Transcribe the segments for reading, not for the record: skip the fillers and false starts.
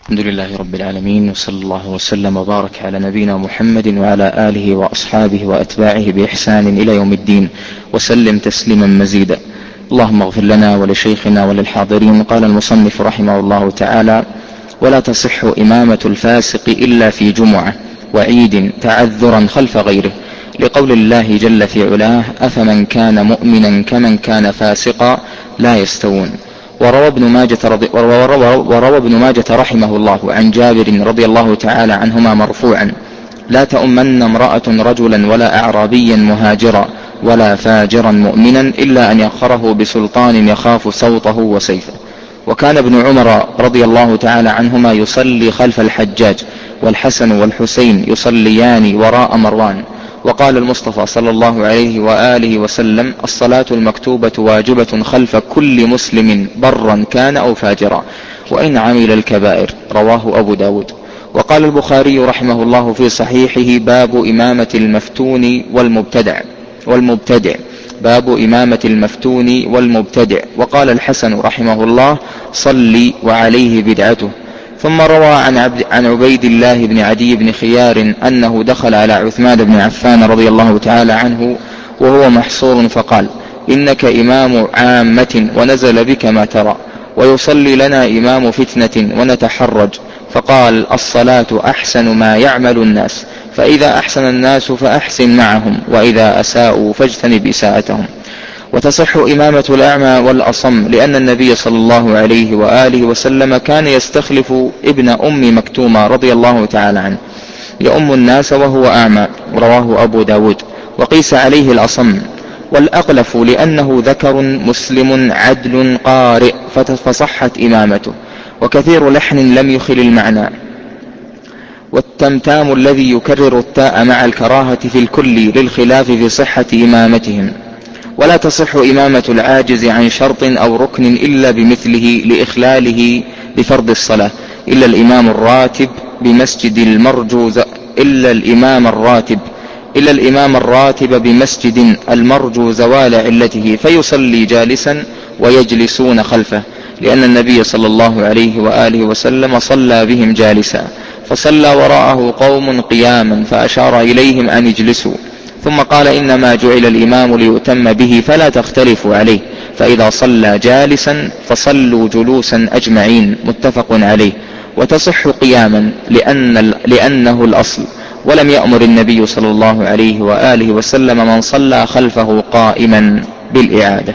الحمد لله رب العالمين، وصلى الله وسلم وبارك على نبينا محمد وعلى آله وأصحابه وأتباعه بإحسان إلى يوم الدين، وسلم تسليما مزيدا. اللهم اغفر لنا ولشيخنا وللحاضرين. قال المصنف رحمه الله تعالى: ولا تصح إمامة الفاسق إلا في جمعة وعيد تعذرا خلف غيره، لقول الله جل في علاه: أفمن كان مؤمنا كمن كان فاسقا لا يستوون. وروى ابن ماجة رحمه الله عن جابر رضي الله تعالى عنهما مرفوعا: لا تؤمن امرأة رجلا ولا أعرابيا مهاجرا ولا فاجرا مؤمنا إلا أن يأخره بسلطان يخاف سوطه وسيفه. وكان ابن عمر رضي الله تعالى عنهما يصلي خلف الحجاج، والحسن والحسين يصليان وراء مروان. وقال المصطفى صلى الله عليه وآله وسلم: الصلاة المكتوبة واجبة خلف كل مسلم برا كان أو فاجرا وإن عمل الكبائر. رواه أبو داود. وقال البخاري رحمه الله في صحيحه: باب إمامة المفتون والمبتدع باب إمامة المفتون والمبتدع. وقال الحسن رحمه الله: صلي وعليه بدعته. ثم روى عن عبيد الله بن عدي بن خيار أنه دخل على عثمان بن عفان رضي الله تعالى عنه وهو محصور، فقال: إنك إمام عامة ونزل بك ما ترى، ويصلي لنا إمام فتنة ونتحرج. فقال: الصلاة أحسن ما يعمل الناس، فإذا أحسن الناس فأحسن معهم، وإذا أساءوا فاجتنب إساءتهم. وتصح إمامة الأعمى والأصم، لأن النبي صلى الله عليه وآله وسلم كان يستخلف ابن أم مكتوم رضي الله تعالى عنه يؤم الناس وهو أعمى. رواه أبو داود. وقيس عليه الأصم والأقلف، لأنه ذكر مسلم عدل قارئ فصحت إمامته. وكثير لحن لم يخل المعنى، والتمتام الذي يكرر التاء مع الكراهة في الكل للخلاف في صحة إمامتهم. ولا تصح إمامة العاجز عن شرط أو ركن إلا بمثله لإخلاله بفرض الصلاة، إلا الإمام الراتب بمسجد المرجو زوال علته، فيصلي جالسا ويجلسون خلفه، لأن النبي صلى الله عليه وآله وسلم صلى بهم جالسا، فصلى وراءه قوم قياما فأشار إليهم أن يجلسوا، ثم قال: إنما جعل الإمام ليؤتم به فلا تختلفوا عليه، فإذا صلى جالسا فصلوا جلوسا أجمعين. متفق عليه. وتصح قياما لأنه الأصل، ولم يأمر النبي صلى الله عليه وآله وسلم من صلى خلفه قائما بالإعادة.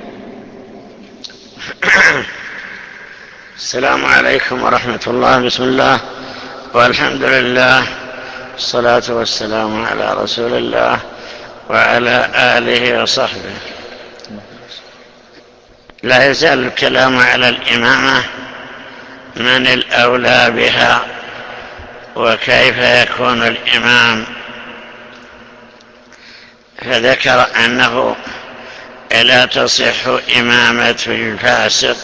السلام عليكم ورحمة الله. بسم الله والحمد لله، الصلاة والسلام على رسول الله وعلى آله وصحبه. لا يزال الكلام على الإمامة، من الأولى بها وكيف يكون الإمام. فذكر أنه لا تصح إمامة الفاسق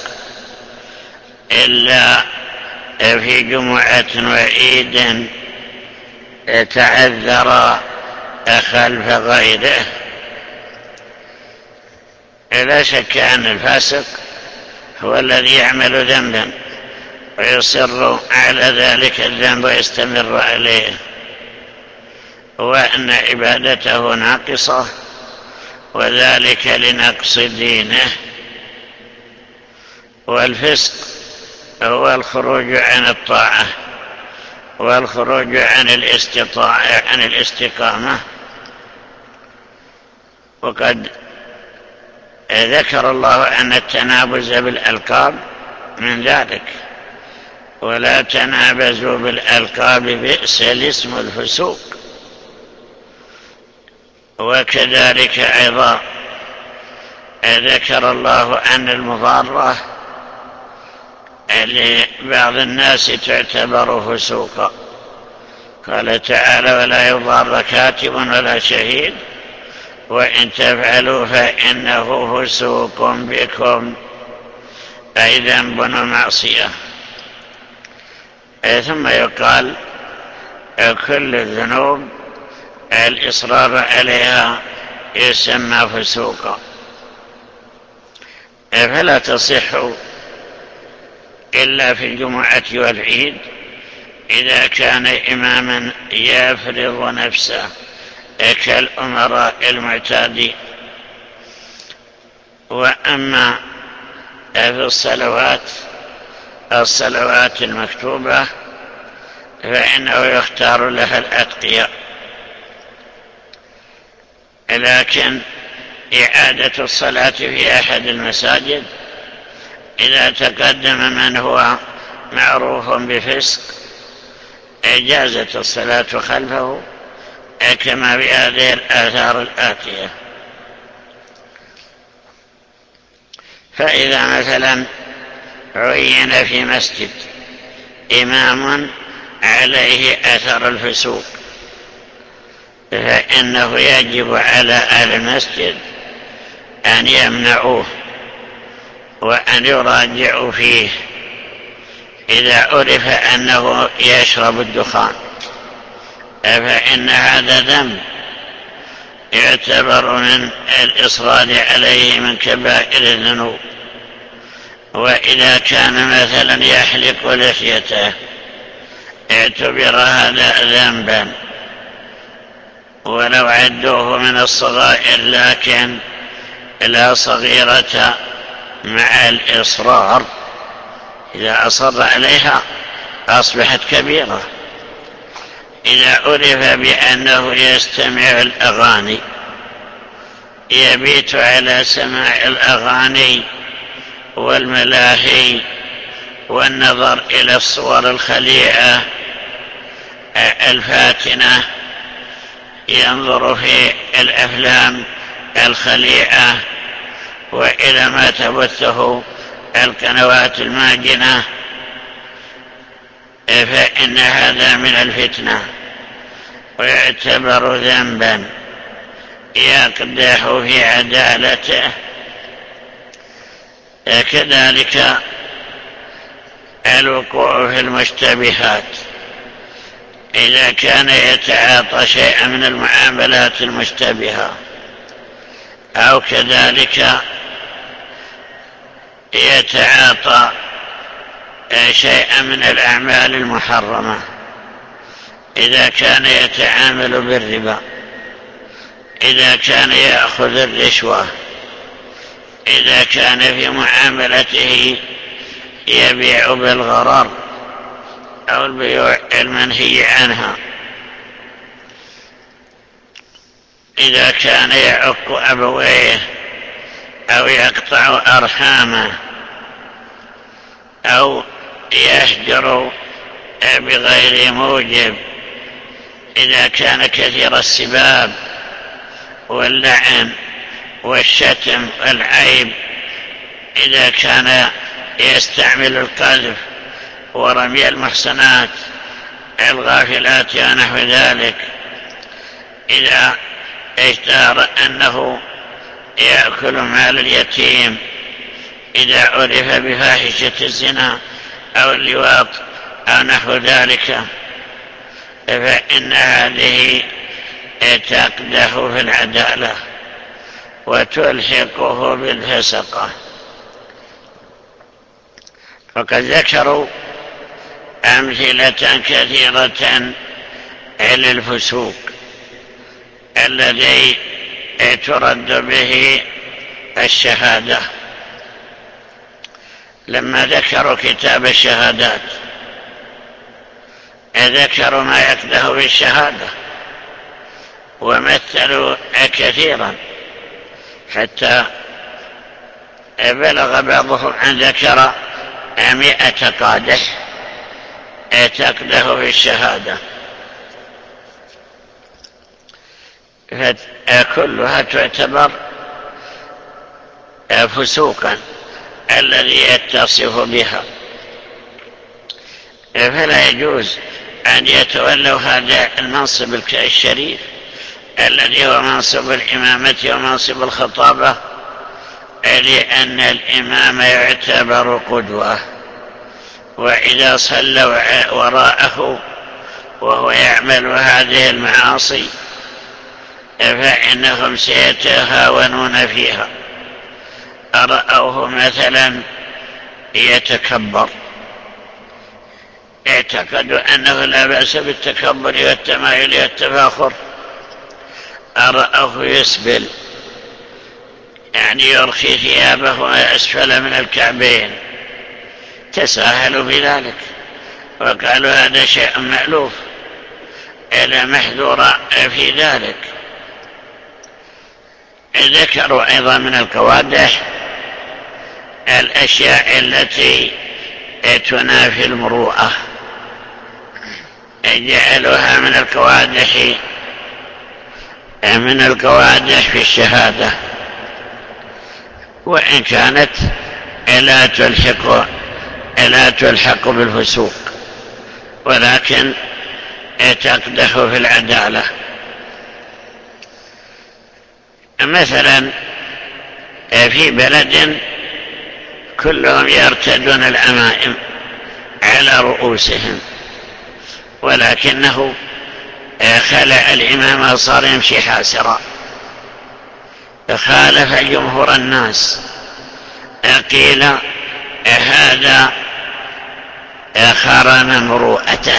إلا في جمعة وعيد تعذر خلف غيره. لا شك أن الفاسق هو الذي يعمل ذنبا ويصر على ذلك الذنب ويستمر عليه، وأن عبادته ناقصة، وذلك لنقص دينه. والفسق هو الخروج عن الطاعة والخروج عن الاستقامة. وقد ذكر الله أن التنابز بالألقاب من ذلك: ولا تنابزوا بالألقاب بئس الاسم الفسوق. وكذلك أيضا ذكر الله أن المضارة لبعض الناس تعتبر فسوقا. قال تعالى: ولا يضار كاتب ولا شهيد وإن تفعلوا فإنه فسوق بكم، أي ذنب ومعصية. ثم يقال: كل الذنوب الإصرار عليها يسمى فسوقا. فلا تصح إلا في الجمعة والعيد إذا كان إماما يفرض نفسه كالأمراء المعتادين. وأما في الصلوات المكتوبة فإنه يختار لها الأتقياء، لكن إعادة الصلاة في أحد المساجد إذا تقدم من هو معروف بفسق جازت الصلاة خلفه، كما بهذه الآثار الآتية. فإذا مثلا عين في مسجد إمام عليه أثر الفسوق فإنه يجب على أهل المسجد أن يمنعوه وأن يراجعوا فيه إذا عرف أنه يشرب الدخان، فإن هذا ذنب يعتبر من الإصرار عليه من كبائر الذنوب. وإذا كان مثلا يحلق لحيته اعتبر هذا ذنبا ولو عدوه من الصغائر، لكن لا صغيرة مع الإصرار، إذا أصر عليها أصبحت كبيرة. إذا عرف بأنه يستمع الأغاني يبيت على سماع الأغاني والملاهي والنظر إلى الصور الخليعة الفاتنة، ينظر في الأفلام الخليعة وإلى ما تبثه القنوات الماجنة، فإن هذا من الفتنة ويعتبر ذنبا يقدح في عدالته. كذلك الوقوع في المشتبهات، إذا كان يتعاطى شيئا من المعاملات المشتبهة أو كذلك يتعاطى شيئا من الأعمال المحرمة، إذا كان يتعامل بالربا، إذا كان يأخذ الرشوة، إذا كان في معاملته يبيع بالغرر أو البيوع المنهي عنها، إذا كان يعق أبويه أو يقطع أرحامه أو يهجر بغير موجب، إذا كان كثير السباب واللعن والشتم والعيب، إذا كان يستعمل القذف ورمي المحصنات الغافلات ونحو ذلك، إذا اشتهر أنه يأكل مال اليتيم، إذا عرف بفاحشة الزنا أو اللواط أو نحو ذلك، فإن هذه تقدح في العدالة وتلحقه بالفسقة. وقد ذكروا أمثلة كثيرة للفسوق الذي ترد به الشهادة. لما ذكروا كتاب الشهادات ذكروا ما يقدح بالشهادة ومثلوا كثيرا، حتى بلغ بعضهم أن ذكر 100 قادح تقدح بالشهادة، فكلها تعتبر فسوقا الذي يتصف بها، فلا يجوز أن يتولوا هذا المنصب الشريف الذي هو منصب الإمامة ومنصب الخطابة، لأن الإمام يعتبر قدوة، وإذا صلوا وراءه وهو يعمل هذه المعاصي فإنهم سيتهاونون فيها. أرأوه مثلا يتكبر اعتقدوا أنه لا بأس بالتكبر والتمايل والتفاخر، أرأوه يسبل، يعني يرخي ثيابه أسفل من الكعبين، تساهلوا بذلك وقالوا هذا شيء مألوف، لا محذور في ذلك. ذكروا أيضا من القوادح الأشياء التي تنافي المروءة، جعلوها من القوادح في الشهادة، وإن كانت لا تلحق بالفسوق، ولكن تقدح في العدالة. مثلا في بلد كلهم يرتدون العمائم على رؤوسهم، ولكنه خلع العمامة وصار يمشي حاسرا، خالف جمهور الناس، قيل هذا خرم مروءته.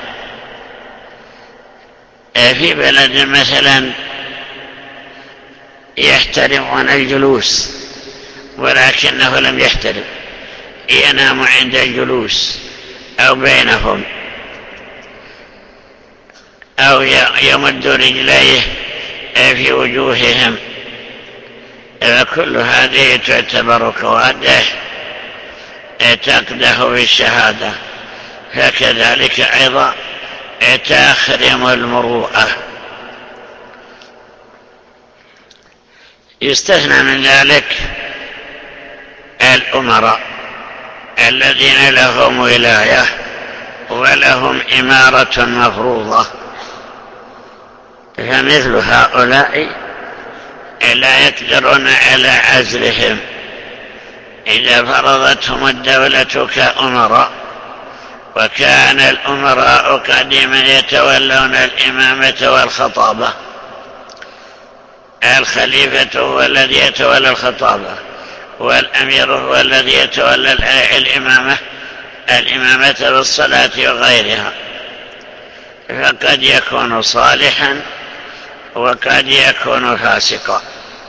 في بلد مثلا يحترمون الجلوس ولكنه لم يحترم، ينام عند الجلوس أو بينهم، أو يمد رجليه في وجوههم، فكل هذه تعتبر قوادح تقدح في الشهادة، فكذلك أيضا تخرم المروءة. يستثنى من ذلك الأمراء الذين لهم ولاية ولهم إمارة مفروضة، فمثل هؤلاء لا يقدرون على عزلهم إذا فرضتهم الدولة كأمراء، وكان الأمراء قديما يتولون الإمامة والخطابة، الخليفة هو الذي يتولى الخطابة، والأمير هو الذي يتولى الإمامة بالصلاة وغيرها، فقد يكون صالحا وقد يكون فاسقا،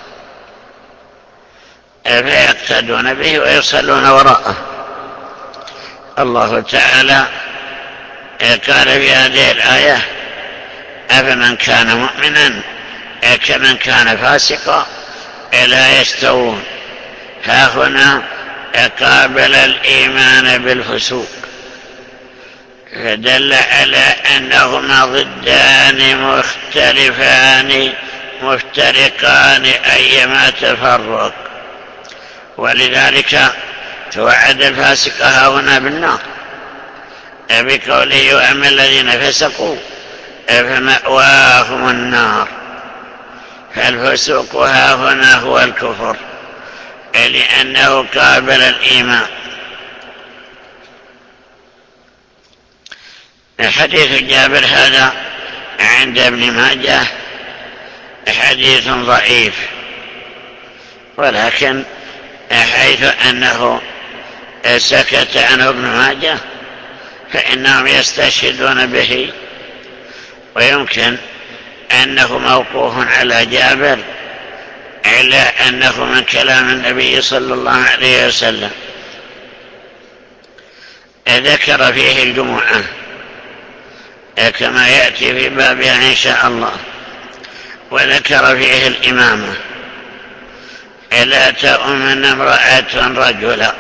فيقتدون به ويصلون وراءه. الله تعالى قال في هذه الآية أفمن كان مؤمنا كمن كان فاسقا لا يستوون. ها هنا قابل الإيمان بالفسوق، فدل على أنهما ضدان مختلفان مفترقان أيما تفرق، ولذلك توعد الفاسق ها هنا بالنار بقوله وأما الذين فسقوا فمأواهم النار، فالفسوق ها هنا هو الكفر لأنه قابل الإيمان. حديث جابر هذا عند ابن ماجه حديث ضعيف، ولكن حيث أنه سكت عنه ابن ماجه فإنهم يستشهدون به، ويمكن أنه موقوف على جابر إلا أنه من كلام النبي صلى الله عليه وسلم. ذكر فيه الجمعة كما يأتي في بابها إن شاء الله، وذكر فيه الإمامة لا تؤمن امرأة رجلا،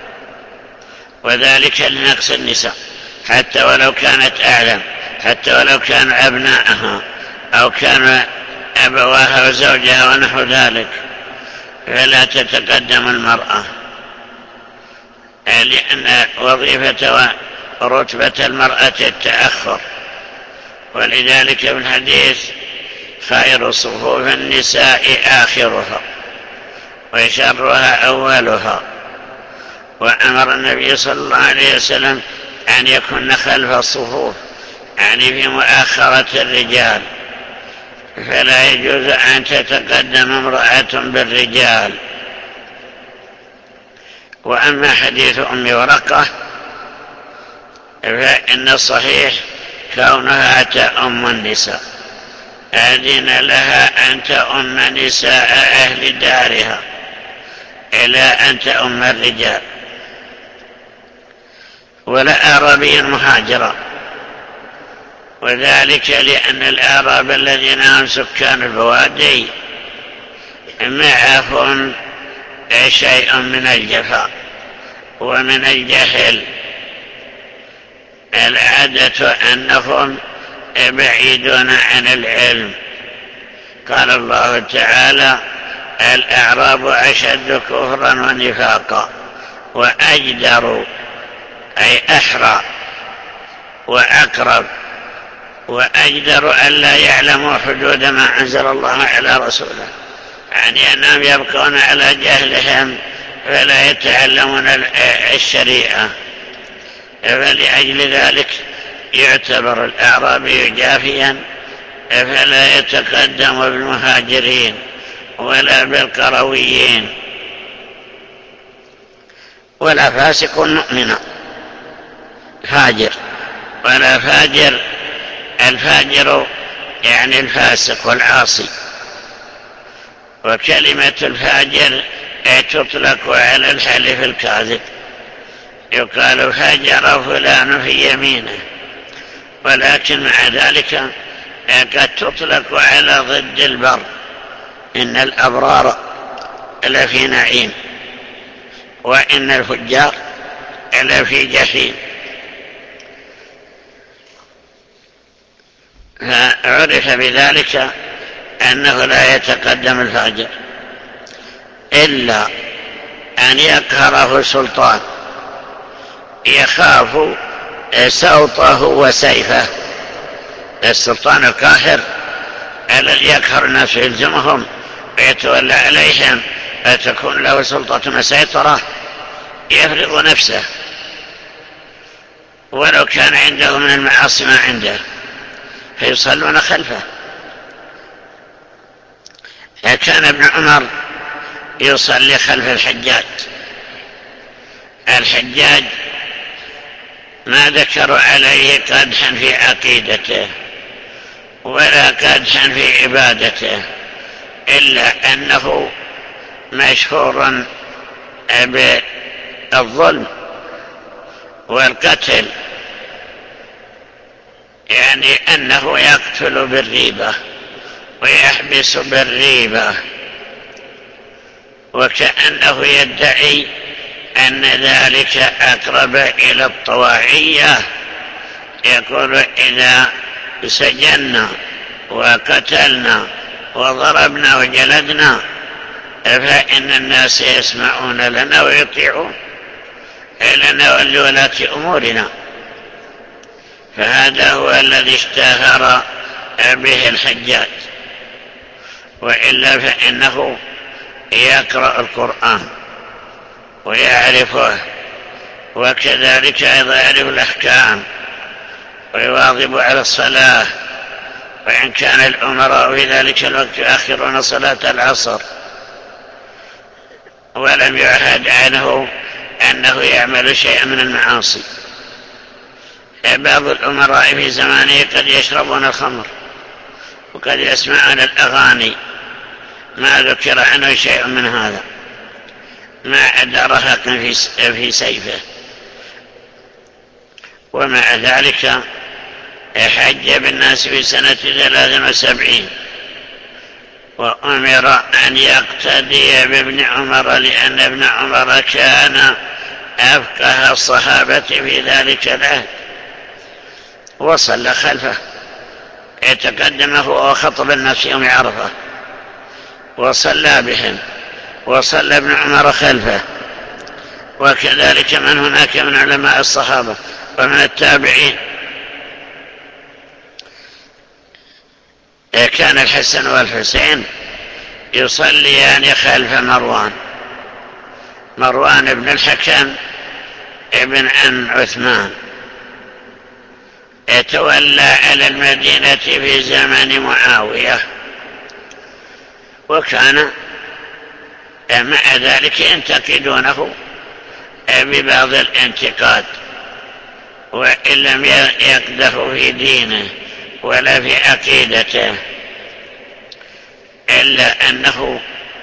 وذلك لنقص النساء حتى ولو كانت أعلم، حتى ولو كانوا أبناءها أو كانوا أبواها وزوجها ونحو ذلك، فلا تتقدم المرأة، لأن وظيفة ورتبة المرأة التأخر. ولذلك في الحديث خير صفوف النساء آخرها وشرها أولها، وأمر النبي صلى الله عليه وسلم أن يكون خلف الصفوف، يعني في مؤخرة الرجال، فلا يجوز أن تتقدم امرأة بالرجال. وأما حديث أم ورقة فإن الصحيح كونها تؤم النساء، أذن لها أن تؤم نساء أهل دارها إلى أن تؤم الرجال. ولا أعرابي مهاجرا، وذلك لأن الأعراب الذين هم سكان البوادي معهم شيء من الجفاء ومن الجهل، العادة أنهم بعيدون عن العلم. قال الله تعالى: الأعراب أشد كفرا ونفاقا وأجدر، أي أحرى وأقرب، وأجدر أن لا يعلموا حدود ما أنزل الله على رسوله، يعني أنهم يبقون على جهلهم فلا يتعلمون الشريعة. فلأجل ذلك يعتبر الأعرابي جافيا، فلا يتقدم بالمهاجرين ولا بالقرويين. ولا فاسق مؤمن فاجر، ولا فاجر، الفاجر يعني الفاسق والعاصي. وكلمة الفاجر تطلق على الحلف الكاذب، يقال فاجر فلان في يمينه، ولكن مع ذلك قد تطلق على ضد البر، إن الأبرار لفي نعيم وإن الفجار لفي جحيم. فعرف بذلك أنه لا يتقدم الفاجر إلا أن يقهره سلطان يخاف سوطه وسيفه. السلطان القاهر الذي يقهر الناس يلزمهم ويتولى عليهم فتكون له سلطة مسيطرة، يفرض نفسه ولو كان عنده من المعاصي ما عنده، فيصلون خلفه. كان ابن عمر يصلي خلف الحجاج ما ذكروا عليه قدحا في عقيدته ولا قدحا في عبادته، إلا أنه مشهور بالظلم والقتل، يعني أنه يقتل بالريبة ويحبس بالريبة، وكأنه يدعي أن ذلك أقرب إلى الطواعية. يقول: إذا سجننا وقتلنا وضربنا وجلدنا فإن الناس يسمعون لنا ويطيعون لنا ولولاة أمورنا. فهذا هو الذي اشتهر به الحجاج، وإلا فإنه يقرأ القرآن ويعرفه، وكذلك أيضا يعرف الأحكام ويواظب على الصلاة، وإن كان الأمراء في ذلك الوقت يؤخرون صلاة العصر، ولم يعهد عنه أنه يعمل شيئا من المعاصي. بعض الأمراء في زمانه قد يشربون الخمر وقد يسمعون الأغاني، ما ذكر عنه شيء من هذا، ما عدا رهق في سيفه. ومع ذلك حج بالناس في سنة 73، وأمر أن يقتدي بابن عمر، لأن ابن عمر كان أفقه الصحابة في ذلك العهد، وصلى خلفه، يتقدمه وخطب الناس يوم عرفة وصلى بهم، وصلى ابن عمر خلفه، وكذلك من هناك من علماء الصحابة ومن التابعين. كان الحسن والحسين يصليان خلف مروان بن الحكم ابن عم عثمان، يتولى على المدينة في زمن معاوية، وكان مع ذلك ينتقدونه ببعض الانتقاد، وإن لم يقده في دينه ولا في عقيدته، إلا أنه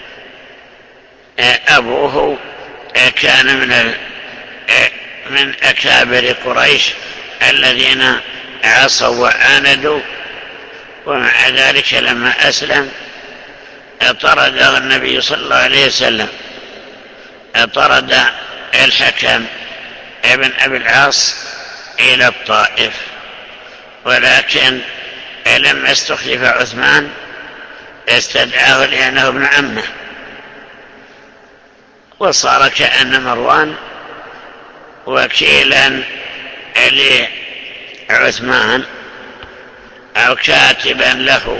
أبوه كان من أكابر قريش الذين عصوا وعاندوا، ومع ذلك لما أسلم طرده النبي صلى الله عليه وسلم، طرد الحكم ابن أبي العاص إلى الطائف، ولكن لما استخلف عثمان استدعاه لأنه ابن عمه، وصار كأن مروان وكيلا لعثمان أو كاتبا له،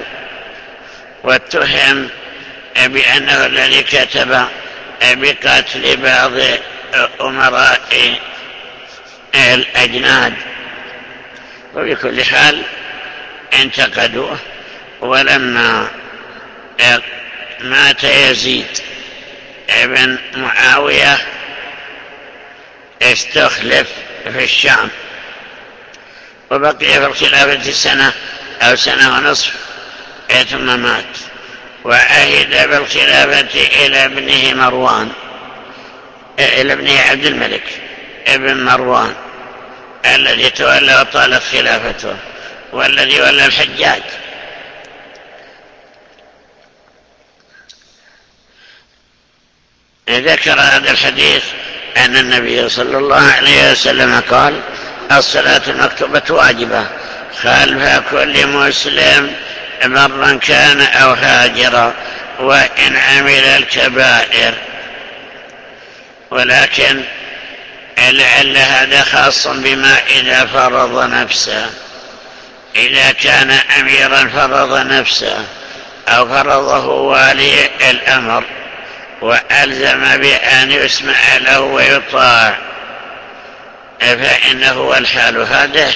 واتهم بأنه الذي كتب بقتل بعض أمراء الأجناد. وبكل حال انتقدوه، ولما مات يزيد ابن معاوية استخلف في الشام، وبقي في الخلافة سنة أو سنة ونصف ثم مات، وعهد بالخلافة إلى ابنه مروان، إلى ابنه عبد الملك ابن مروان الذي تولى وطالت خلافته، والذي ولى الحجاج. ذكر هذا الحديث أن النبي صلى الله عليه وسلم قال: الصلاة المكتوبة واجبة خلف كل مسلم برا كان أو هاجرا وإن عمل الكبائر. ولكن لعل هذا خاص بما إذا فرض نفسه، إذا كان أميرا فرض نفسه أو فرضه والي الأمر وألزم بأن يسمع له ويطاع، فإنه والحال هذا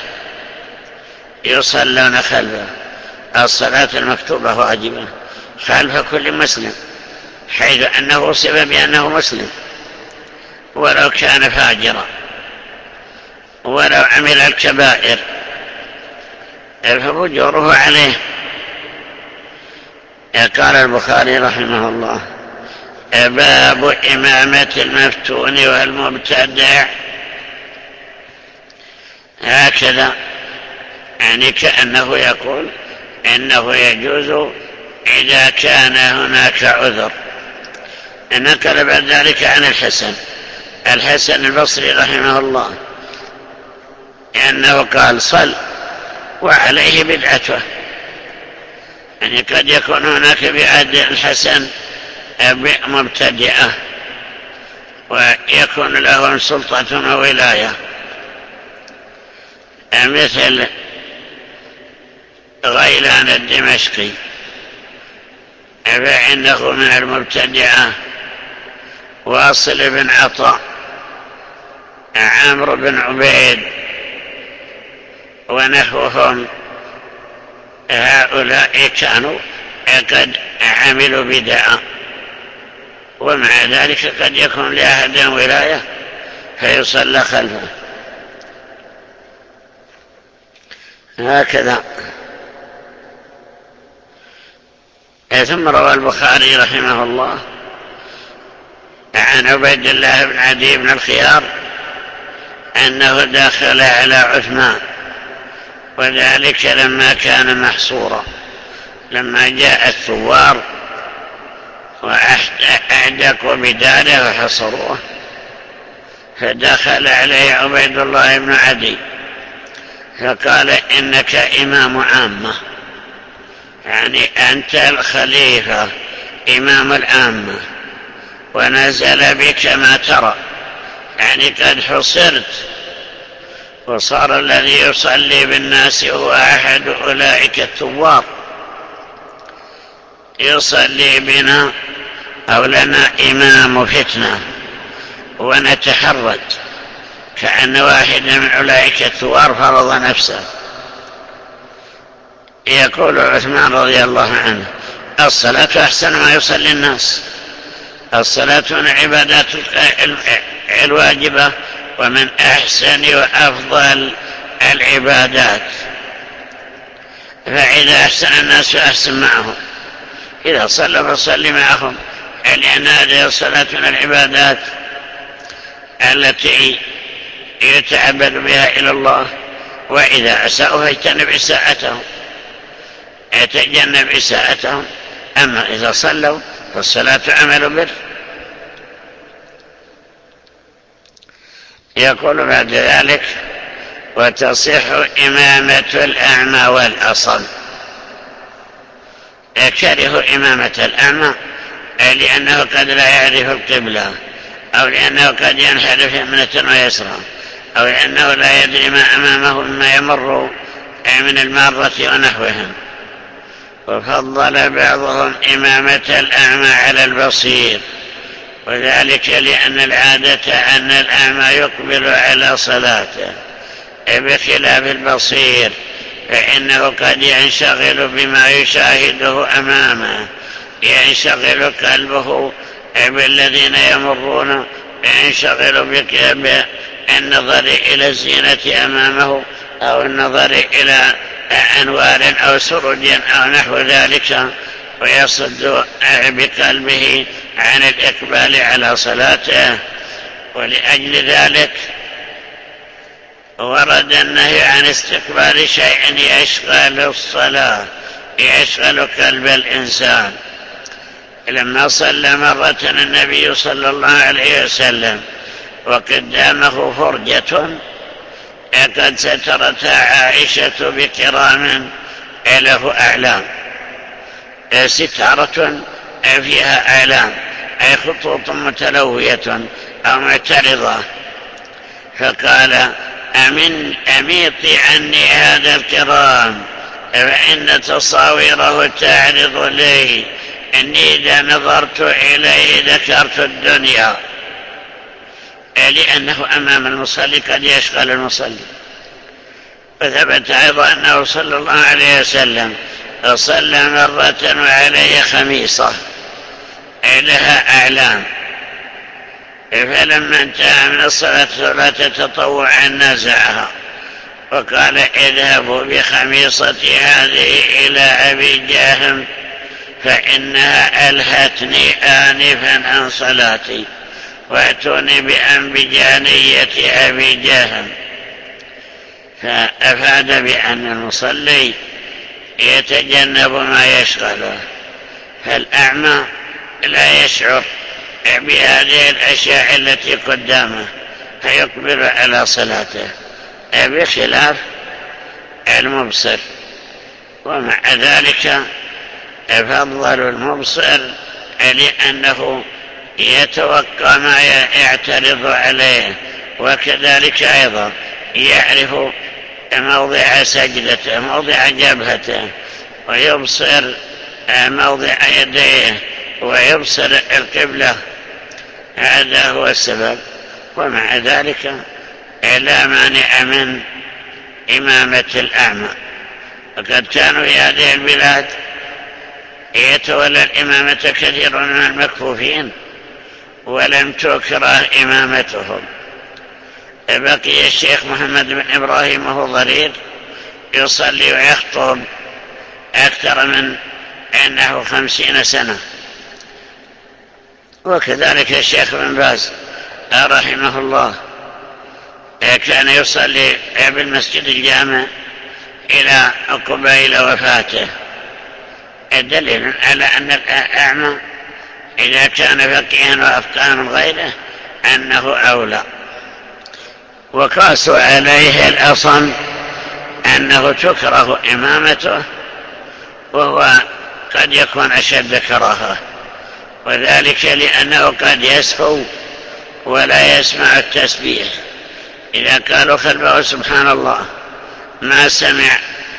يصلون خلفه. الصلاة المكتوبة واجبة خلف كل مسلم، حيث أنه وصف بأنه مسلم ولو كان فاجرا ولو عمل الكبائر ففجوره عليه. قال البخاري رحمه الله: باب إمامة المفتون والمبتدع. هكذا يعني كأنه يقول إنه يجوز إذا كان هناك عذر. نقل بعد ذلك عن الحسن البصري رحمه الله أنه قال: صل وعليه بدعته. يعني قد يكون هناك في عهد الحسن مبتدئة ويكون لهم سلطة وولاية، مثل غيلان الدمشقي فإنه من المبتدئة، واصل بن عطاء، عمرو بن عبيد ونحوهم، هؤلاء كانوا قد عملوا بدعا، ومع ذلك قد يكون لأحد ولاية فيصلى خلفه. هكذا. ثم روى البخاري رحمه الله عن عبيد الله بن عدي بن الخيار أنه دخل على عثمان، وذلك لما كان محصورا، لما جاء الثوار وأعدقوا بداره وحصروه، فدخل عليه عبيد الله بن عدي فقال: إنك إمام عامة، يعني أنت الخليفة إمام العامة، ونزل بك ما ترى، يعني قد حصرت، وصار الذي يصلي بالناس هو أحد أولئك الثوار، يصلي بنا أو لنا إمام فتنة ونتحرج، كأن واحد من أولئك الثوار فرض نفسه. يقول عثمان رضي الله عنه: الصلاة أحسن ما يصلي الناس، الصلاة من العبادات الواجبة ومن أحسن وأفضل العبادات. فإذا أحسن الناس فأحسن معهم، إذا صلوا فصل معهم، لأن هذه الصلاة من العبادات التي يتعبد بها إلى الله. وإذا أساءوا فاجتنب إساءتهم. أما إذا صلوا فالصلاة عمل بر. يقول بعد ذلك: وتصح إمامة الأعمى والأصم. كره إمامة الأعمى لأنه قد لا يعرف القبلة، أو لأنه قد ينحرف يمنة ويسرى، أو لأنه لا يدري ما أمامه مما يمر من المارة ونحوهم. وفضل بعضهم إمامة الأعمى على البصير، وذلك لأن العادة أن الأعمى يقبل على صلاته بخلاف البصير، فإنه قد ينشغل بما يشاهده أمامه، ينشغل قلبه بالذين يمرون، ينشغل بالنظر إلى الزينة أمامه، أو النظر إلى أنوار أو سرج أو نحو ذلك، ويصد بقلبه عن الإقبال على صلاته. ولأجل ذلك ورد النهي عن استقبال شيء يشغل الصلاة، يشغل قلب الإنسان. لما صلى مرة النبي صلى الله عليه وسلم وقدامه فرجة قد سترتها عائشة بكرام له أعلام، ستارة فيها أعلام، أي خطوط متلوية أو معترضة، فقال: أميطي عني هذا الكرام فإن تصاويره تعرض لي، إني إذا نظرت إليه ذكرت الدنيا. لأنه أمام المصلي قد يشغل المصلي. وثبت أيضا أنه صلى الله عليه وسلم صلى مرة وعليه خميصة لها أعلام، فلما انتهى من الصلاة تطوعا نزعها وقال: اذهبوا بخميصتي هذه إلى أبي جهم فإنها ألهتني آنفا عن صلاتي، وأتوني بأنبجانية أبي جهم. فأفاد بأن المصلي يتجنب ما يشغله، فالأعمى لا يشعر بهذه الأشياء التي قدامه فيقبل على صلاته، بخلاف المبصر. ومع ذلك فضل المبصر لأنه يتوقع ما يعترض عليه، وكذلك أيضا يعرف موضع سجدته، موضع جبهته، ويبصر موضع يديه، ويبصر القبلة. هذا هو السبب. ومع ذلك لا مانع من إمامة الأعمى. وقد كانوا في هذه البلاد يتولى الإمامة كثير من المكفوفين ولم تكره إمامتهم. بقي الشيخ محمد بن إبراهيم وهو ضرير يصلي ويخطب أكثر من 50 سنة. وكذلك الشيخ بن باز رحمه الله كان يصلي بالمسجد الجامع إلى قبيل وفاته، دليل على أن الأعمى إذا كان فقيها وأفقها من غيره أنه أولى. وقاسوا عليه الأصم أنه تكره إمامته، وهو قد يكون أشد كراهة، وذلك لأنه قد يسهو ولا يسمع التسبيح. إذا قالوا خلفه سبحان الله ما سمع،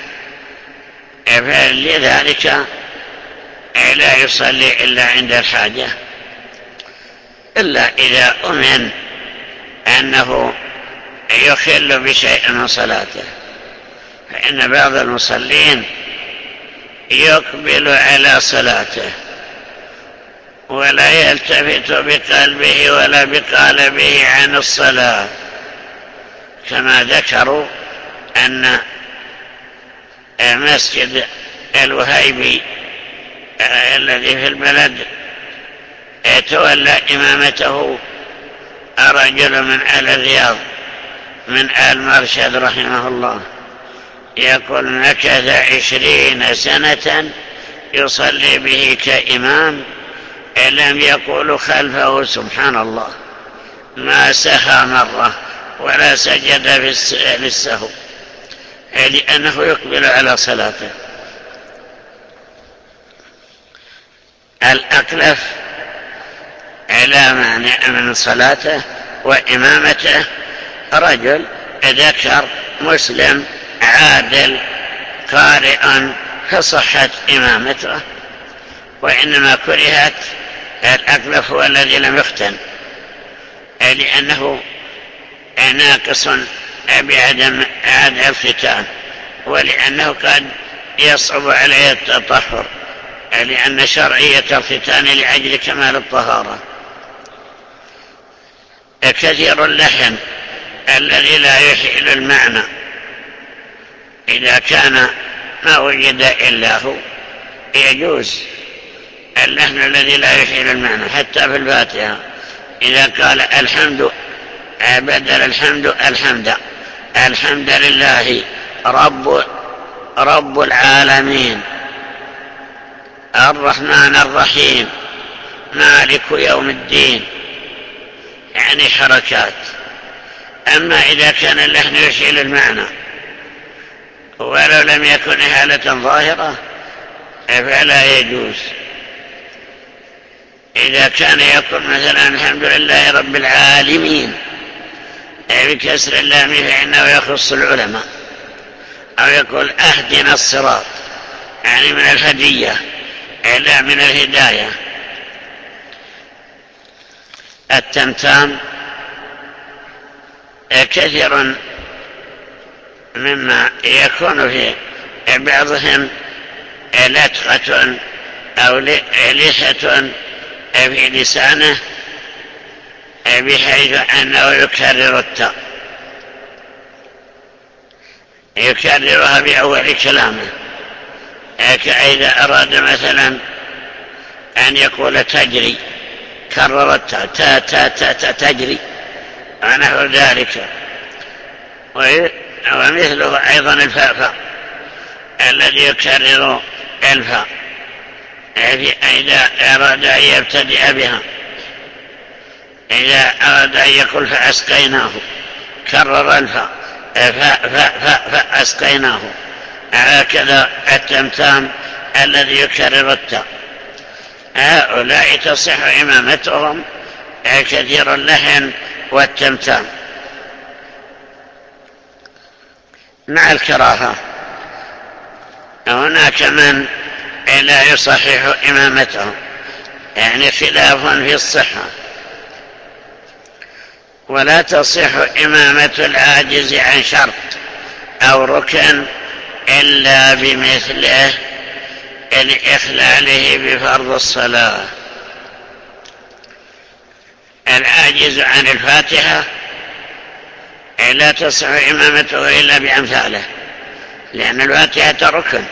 فلذلك لا يصلي إلا عند الحاجة، إلا إذا أمن أنه يخل بشيء من صلاته. فإن بعض المصلين يقبل على صلاته ولا يلتفت بقلبه ولا بقالبه عن الصلاة، كما ذكروا أن مسجد الوهيبي الذي في البلد تولى إمامته رجل من أهل الرياض من آل مرشد رحمه الله، يقول مكث 20 سنة يصلي به كإمام، لم يقول خلفه سبحان الله، ما سهى مرة ولا سجد للسهو، لأنه يقبل على صلاته. الأكلف على معنى من صلاته وإمامته رجل ذكر مسلم عادل قارئ فصحت إمامته، وإنما كرهت الأكلف هو الذي لم يختن، لأنه ناقص بعدم الختان، ولأنه قد يصعب عليه التطهر، لأن شرعية الختان لأجل كمال الطهارة. كثير اللحن الذي لا يحيل المعنى إذا كان ما وجد إلا هو يجوز. اللحن الذي لا يحيل المعنى حتى في الفاتحة إذا قال الحمد بدل الحمد لله رب العالمين الرحمن الرحيم مالك يوم الدين، يعني حركات. أما إذا كان اللحن يحيل المعنى ولو لم يكن حالة ظاهرة فلا يجوز. إذا كان يقول مثلا الحمد لله رب العالمين بكسر اللام فإنه يخص العلماء، أو يقول أهدنا الصراط، يعني من الهدية لا من الهداية. التمتام كثير مما يكون في بعضهم لتقة أو لحة في لسانه بحيث أنه يكرر التاء، يكررها بأول كلامه، كإذا أراد مثلا أن يقول تجري كرر التاء تا تا تا تا تجري ونحو ذلك. ومثله أيضا الفاء الذي يكرر الفاء إذا أراد أن يبتدئ بها، إذا أراد أن يقول فأسقيناه كرر الفاء فأسقيناه. هكذا التمتام الذي يكرر التاء، هؤلاء تصح إمامتهم كثير اللحن والتمتام مع الكراهة. هناك من لا يصحح إمامته، يعني خلاف في الصحة. ولا تصح إمامة العاجز عن شرط أو ركن إلا بمثله لإخلاله بفرض الصلاة. العاجز عن الفاتحة لا تصح إمامته إلا بأمثاله، لأن الفاتحة ركن.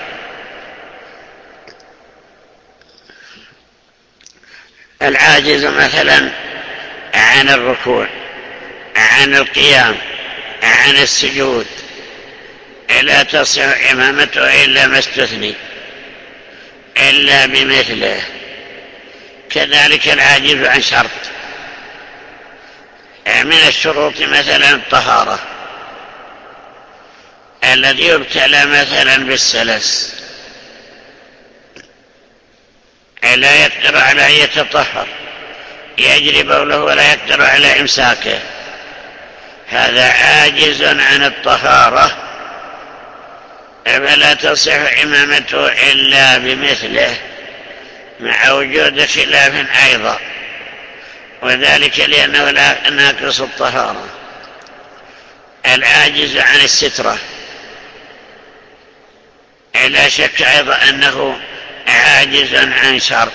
العاجز مثلا عن الركوع، عن القيام، عن السجود، لا تصح إمامته إلا ما استثني إلا بمثله. كذلك العاجز عن شرط، من الشروط مثلا الطهارة، الذي يبتلى مثلا بالسلس لا يقدر على أن يتطهر، يجري بوله ولا يقدر على إمساكه، هذا عاجز عن الطهارة، فلا تصح إمامته إلا بمثله، مع وجود خلاف أيضا، وذلك لأنه لا ناقص الطهارة. العاجز عن السترة لا شك أيضا أنه عاجز عن شرط.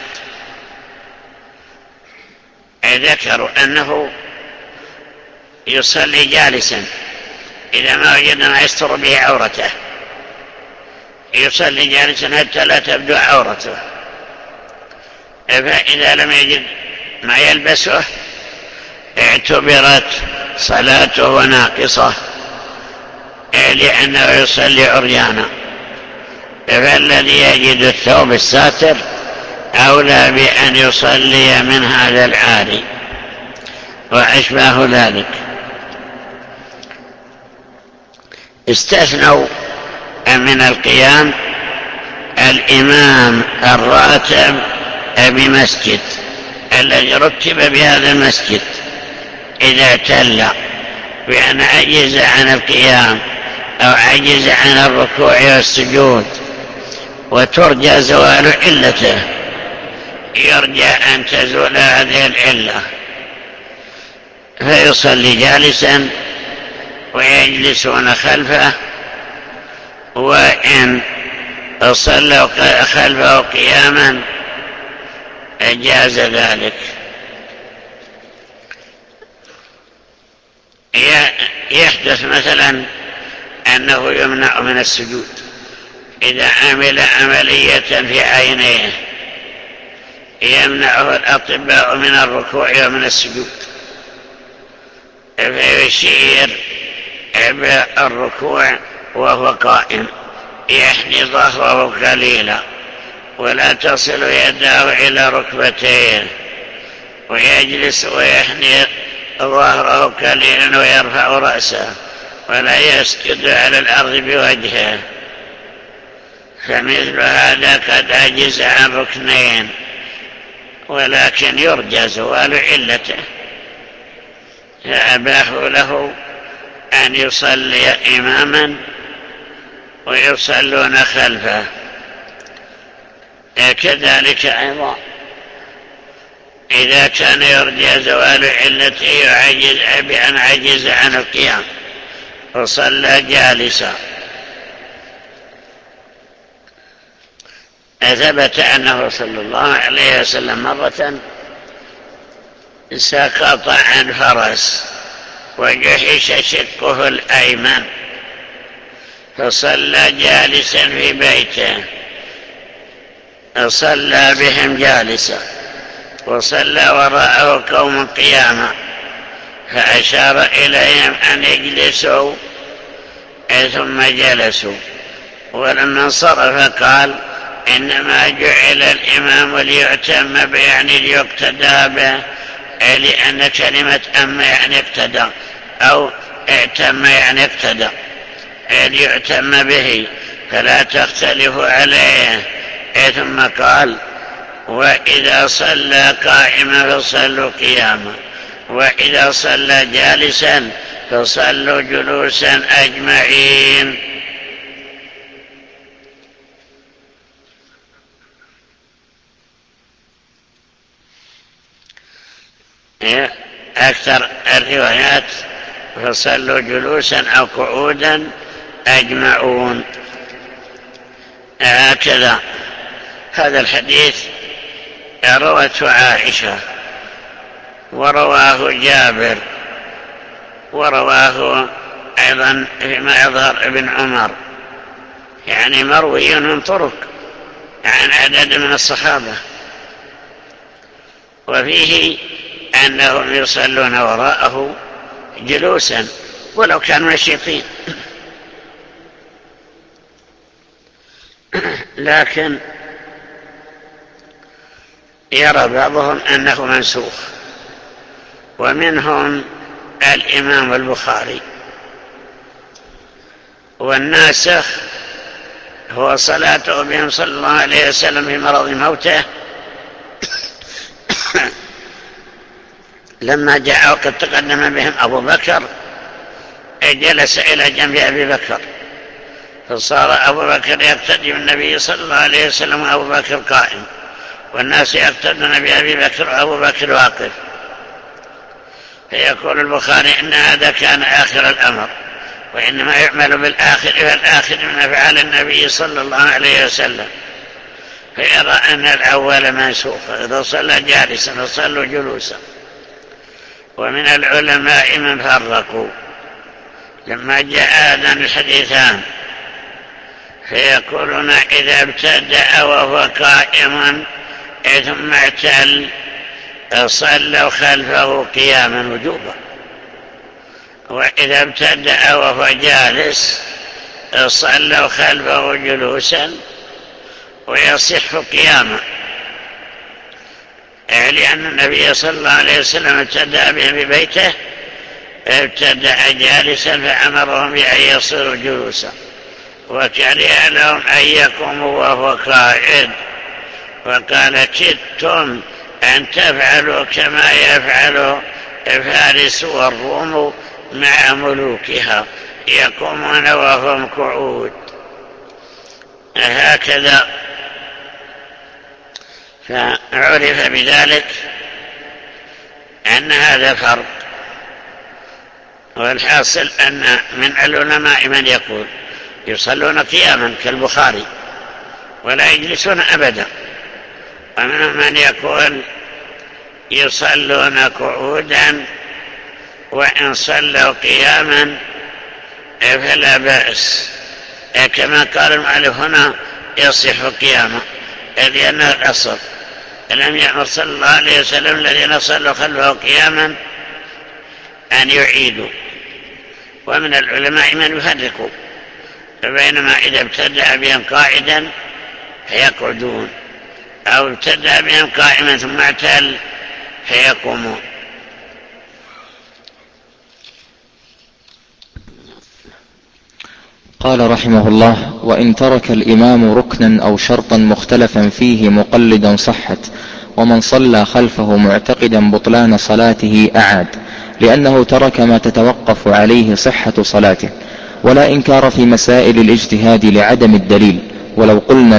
ذكروا أنه يصلي جالسا إذا ما وجد ما يستر به عورته يصلي جالسا حتى لا تبدو عورته. فإذا لم يجد ما يلبسه اعتبرت صلاته ناقصة لأنه يصلي عريانا. فالذي يجد الثوب الساتر أولى بأن يصلي من هذا العاري وأشباه ذلك. استثنوا من القيام الإمام الراتب بمسجد الذي رتب بهذا المسجد إذا اعتل بأن عجز عن القيام أو عجز عن الركوع والسجود وترجى زوال علته، يرجى أن تزول هذه العلة فيصلي جالسا ويجلسون خلفه، وإن صلوا خلفه قياما جاز ذلك. يحدث مثلا أنه يمنع من السجود إذا عمل عملية في عينيه، يمنعه الأطباء من الركوع ومن السجود، فيشير بالركوع وهو قائم، يحني ظهره قليلا ولا تصل يداه إلى ركبتيه، ويجلس ويحني ظهره قليلا ويرفع رأسه ولا يسجد على الأرض بوجهه. فمثل هذا قد عجز عن ركنين ولكن يرجى زوال علته، فأباحوا له أن يصلي إماما ويصلون خلفه. كذلك أيضا إذا كان يرجى زوال علته بأن عجز عن القيام وصلى جالسا، ثبت أنه صلى الله عليه وسلم مرة سقط عن فرس وجحش شقه الأيمن فصلى جالسا في بيته، صلى بهم جالسا وصلى وراءه قوم قياما، فأشار إليهم أن يجلسوا ثم جلسوا، ولما انصرف قال إنما جعل الإمام ليعتم به يعني ليقتدى به، لأن كلمة أم يعني اقتدى أو اعتم يعني اقتدى، ليعتم به فلا تختلفوا عليه. ثم قال وإذا صلى قائما فصلوا قياما، وإذا صلى جالسا فصلوا جلوسا أجمعين. أكثر الروايات فصلوا جلوسا أو قعودا أجمعون. هكذا هذا الحديث روته عائشة ورواه جابر ورواه أيضا فيما يظهر ابن عمر، يعني مروي من طرق عن عدد من الصحابة، وفيه أنهم يصلون وراءه جلوسا ولو كانوا نشيطين، لكن يرى بعضهم أنه منسوخ، ومنهم الإمام البخاري. والناسخ هو صلاته بهم صلى الله عليه وسلم في مرض موته لما جاء وقد تقدم بهم أبو بكر جلس إلى جنب أبي بكر، فصار أبو بكر يقتدي بالنبي صلى الله عليه وسلم وأبو بكر قائم، والناس يقتدون بأبي بكر وأبو بكر واقف. فيقول البخاري إن هذا كان آخر الأمر، وإنما يعمل بالآخر فالآخر من أفعال النبي صلى الله عليه وسلم، فيرى أن الأول منسوخ، إذا صلى جالسا فصلوا جلوسا. ومن العلماء من فرقوا لما جاء هذان الحديثان فيقولون إذا ابتدأ وهو قائم ثم اعتل صلوا خلفه قياما وجوبا، وإذا ابتدأ وهو جالس صلوا خلفه جلوسا ويصح قياما، لأن النبي صلى الله عليه وسلم ابتدأ بهم ببيته، ابتدأ جالسا فأمرهم بأن يصيروا جلوسا، وكره لهم أن يقوموا وهو قاعد، وقال كدتم أن تفعلوا كما يفعل فارس والروم مع ملوكها، يقومون وهم قعود. هكذا فعرف بذلك أن هذا فرق. والحاصل أن من العلماء من يقول يصلون قياما كالبخاري ولا يجلسون أبدا، ومنهم من يقول يصلون قعودا وإن صلوا قياما فلا بأس، كما قال المؤلف هنا يصح قياما، لأنه الأصل لم يأمر صلى الله عليه وسلم الذين صلوا خلفه قياما أن يعيدوا. ومن العلماء من يفرقوا بينما إذا ابتدأ بهم قاعدا فيقعدون، أو ابتدأ بهم قائما ثم اعتل فيقومون. قال رحمه الله: وإن ترك الإمام ركنا أو شرطا مختلفا فيه مقلدا صحت، ومن صلى خلفه معتقدا بطلان صلاته أعاد، لأنه ترك ما تتوقف عليه صحة صلاته. ولا إنكار في مسائل الاجتهاد لعدم الدليل، ولو قلنا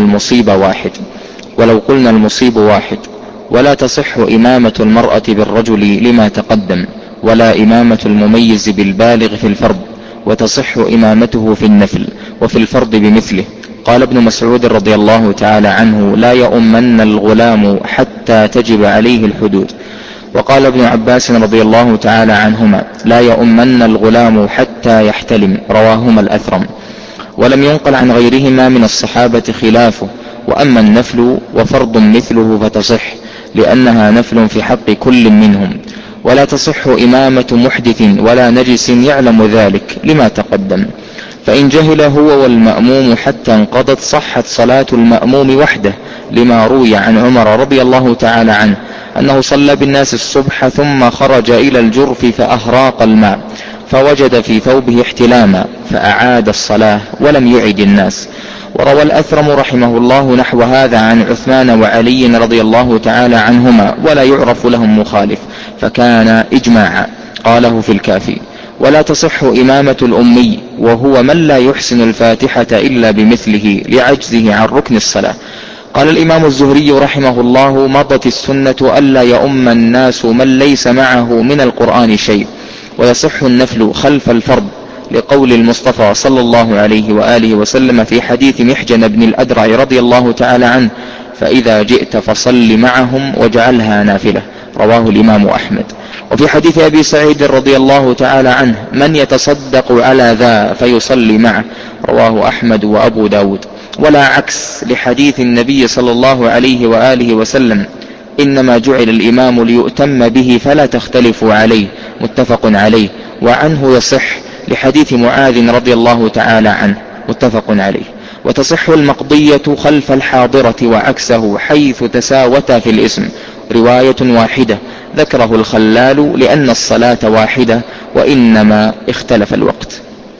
المصيب واحد. ولا تصح إمامة المرأة بالرجل لما تقدم، ولا إمامة المميز بالبالغ في الفرض، وتصح إمامته في النفل وفي الفرض بمثله. قال ابن مسعود رضي الله تعالى عنه: لا يؤمن الغلام حتى تجب عليه الحدود. وقال ابن عباس رضي الله تعالى عنهما: لا يؤمن الغلام حتى يحتلم، رواهما الأثرم. ولم ينقل عن غيرهما من الصحابة خلافه. وأما النفل وفرض مثله فتصح، لأنها نفل في حق كل منهم. ولا تصح إمامة محدث ولا نجس يعلم ذلك لما تقدم، فإن جهل هو والمأموم حتى انقضت صحت صلاة المأموم وحده، لما روي عن عمر رضي الله تعالى عنه أنه صلى بالناس الصبح ثم خرج إلى الجرف فأهراق الماء فوجد في ثوبه احتلاما فأعاد الصلاة ولم يعد الناس. وروى الأثرم رحمه الله نحو هذا عن عثمان وعلي رضي الله تعالى عنهما، ولا يعرف لهم مخالف، فكان إجماعا. قاله في الكافي. ولا تصح إمامة الأمي، وهو من لا يحسن الفاتحة إلا بمثله لعجزه عن ركن الصلاة. قال الإمام الزهري رحمه الله: مضت السنة ألا يؤم الناس من ليس معه من القرآن شيء، ويصح النفل خلف الفرض، لقول المصطفى صلى الله عليه وآله وسلم في حديث محجن بن الأدرع رضي الله تعالى عنه: فإذا جئت فصل معهم واجعلها نافلة، رواه الإمام أحمد. وفي حديث أبي سعيد رضي الله تعالى عنه: من يتصدق على ذا فيصلي معه، رواه أحمد وأبو داود. ولا عكس لحديث النبي صلى الله عليه وآله وسلم: إنما جعل الإمام ليؤتم به فلا تختلفوا عليه، متفق عليه. وعنه يصح لحديث معاذ رضي الله تعالى عنه، متفق عليه. وتصح المقضية خلف الحاضرة وعكسه حيث تساوتا في الاسم، رواية واحدة ذكره الخلال لأن الصلاة واحدة وإنما اختلف الوقت.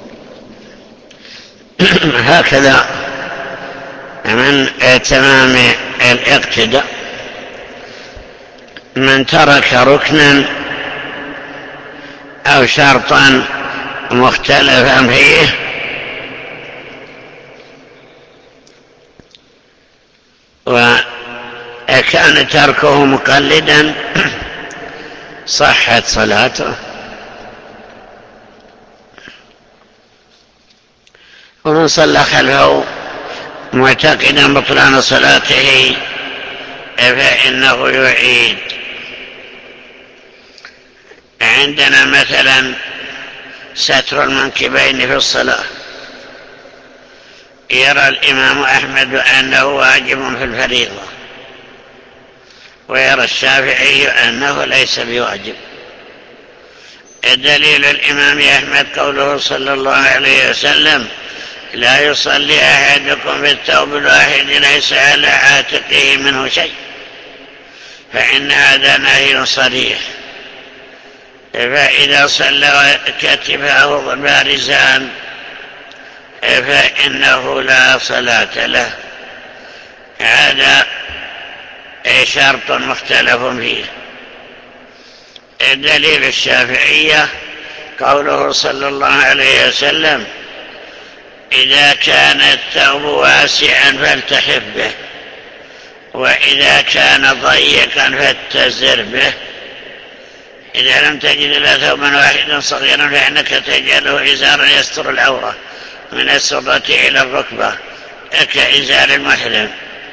هكذا من تمام الاقتداء من ترك ركنا أو شرطا مختلفا فيه وكان تركه مقلدا صحت صلاته، ومن صلى خلفه معتقدا بطلان صلاته فإنه يعيد. عندنا مثلا ستر المنكبين في الصلاة. يرى الإمام أحمد أنه واجب في الفريضة، ويرى الشافعي أنه ليس بواجب. دليل الإمام أحمد قوله صلى الله عليه وسلم: لا يصلي أحدكم بالثوب الواحد ليس على عاتقه منه شيء، فإن هذا نهي صريح. فإذا صلى كتفه بارزان فإنه لا صلاة له. هذا شرط مختلف فيه. دليل الشافعية قوله صلى الله عليه وسلم: إذا كان الثوب واسعا فالتحف به، وإذا كان ضيقا فاتزر به. إذا لم تجد إلا ثوبا واحدا صغيرا فإنك تجعله إزارا يستر العورة من السرة إلى الركبة كإزار المحرم.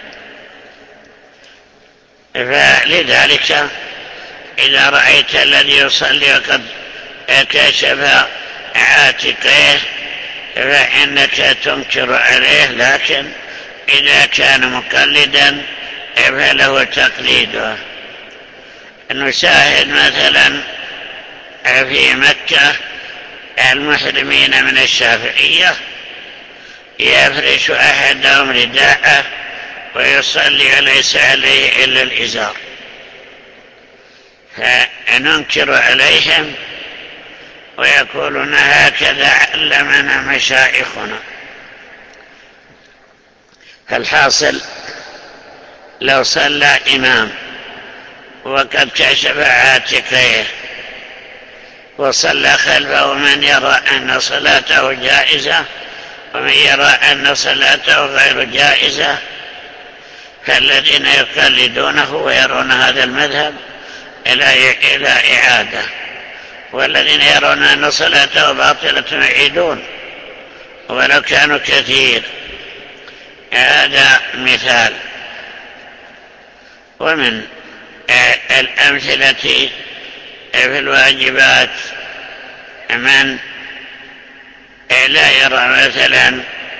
فلذلك إذا رأيت الذي يصلي وقد كشف عاتقه فإنك تنكر عليه، لكن إذا كان مقلدا فله تقليده. نشاهد مثلا في مكة المحرمين من الشافعية يفرش أحدهم رداءه ويصلي وليس عليه إلا الإزار، فننكر عليهم ويقولون هكذا علمنا مشايخنا. فالحاصل لو صلى إمام وقد كشف عاتقيه وصلى خلفه من يرى أن صلاته جائزة ومن يرى أن صلاته غير جائزة، فالذين يقلدونه ويرون هذا المذهب إلى إعادة، والذين يرون أن صلاته باطلة يعيدون ولو كانوا كثير. هذا مثال. ومن الأمثلة في الواجبات من لا يرى مثلا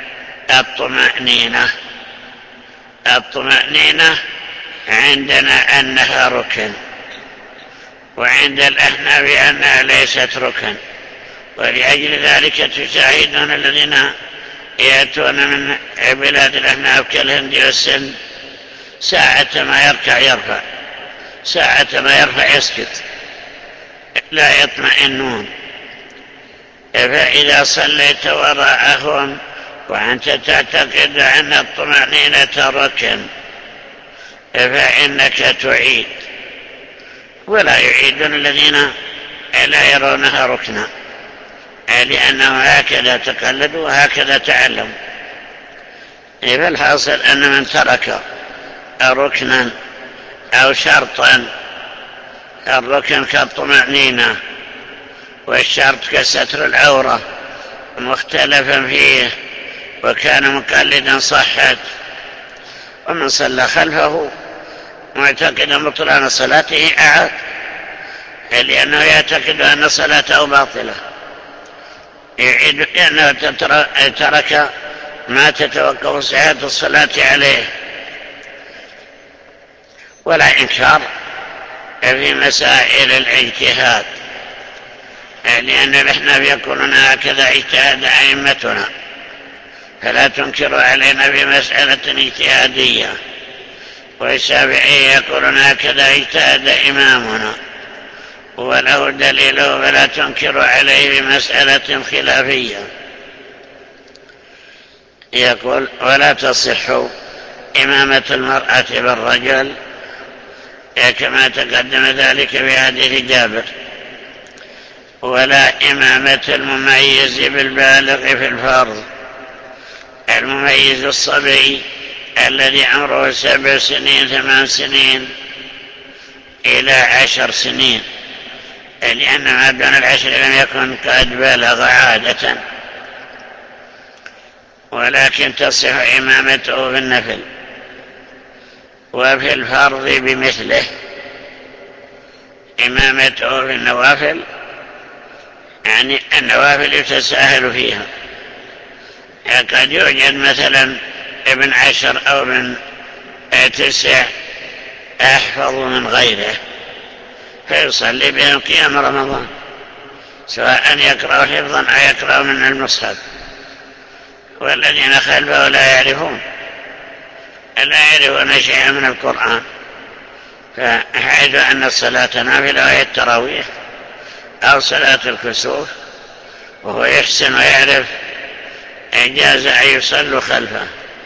الطمأنينة عندنا أنها ركن، وعند الأحناف أنها ليست ركن. ولأجل ذلك تشاهدون الذين يأتون من بلاد الأحناف كالهند والسند ساعة ما يركع يرفع، ساعة ما يرفع يسجد، لا يطمئنون. فإذا صليت وراءهم وأنت تعتقد أن الطمأنينة ركن فإنك تعيد، ولا يعيدون الذين لا يرونها ركنا، لأنهم هكذا تقلدوا وهكذا تعلموا. فالحاصل أن من ترك ركنا أو شرطا، الركن كالطمأنينة والشرط كستر العورة مختلفا فيه وكان مقلدا صحت، ومن صلى خلفه معتقدا بطلان صلاته أعاد، لأنه يعتقد أن صلاته باطلة، يعيد لأنه ترك ما تتوقف صحة الصلاة عليه. ولا إنكار في مسائل الاجتهاد، لأن الأحناف يقولون هكذا اجتهاد أئمتنا، فلا تنكروا علينا بمسألة اجتهادية. والشافعي يقولون هكذا اجتهد إمامنا وله دليله، فلا تنكروا عليه بمسألة خلافية. يقول: ولا تصح إمامة المرأة بالرجل كما تقدم ذلك في حديث جابر، ولا إمامة المميز بالبالغ في الفرض. المميز الصبي الذي عمره 7 سنين 8 سنين إلى 10 سنين، لأن ما دون 10 لم يكن قد بلغ عادة، ولكن تصح إمامته في النفل وفي الفرض بمثله. إمامته في النوافل يعني النوافل يتساهل فيها. قد يوجد مثلا ابن 10 أو ابن 9 أحفظ من غيره، فيصلي بهم قيام رمضان، سواء يقرأ حفظا أو يقرأ من المصحف، والذين خلفه لا يعرفون شيئا من القرآن. فحيث أن الصلاة نافلة وهي التراويح أو صلاة الكسوف وهو يحسن ويعرف، جاز أن يصلوا خلفه.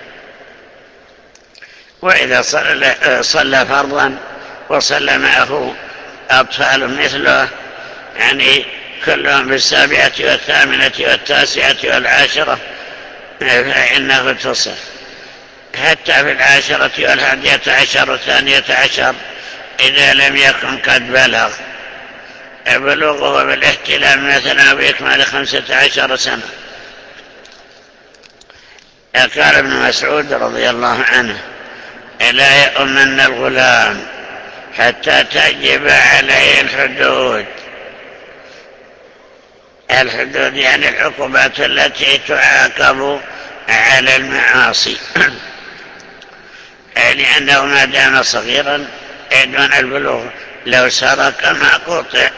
وإذا صلى فرضا وصلى معه أطفال مثله، يعني كلهم بالسابعة والثامنة والتاسعة والعاشرة، فإنه تصح حتى في 10 و11 و12 إذا لم يكن قد بلغ. بلوغه بالاحتلام مثلا بإكمال 15 سنة. قال ابن مسعود رضي الله عنه: لا يؤمن الغلام حتى تجب عليه الحدود. الحدود يعني العقوبات التي تعاقب على المعاصي، لأنه ما دام صغيرا دون البلوغ، لو سرق ما قطع،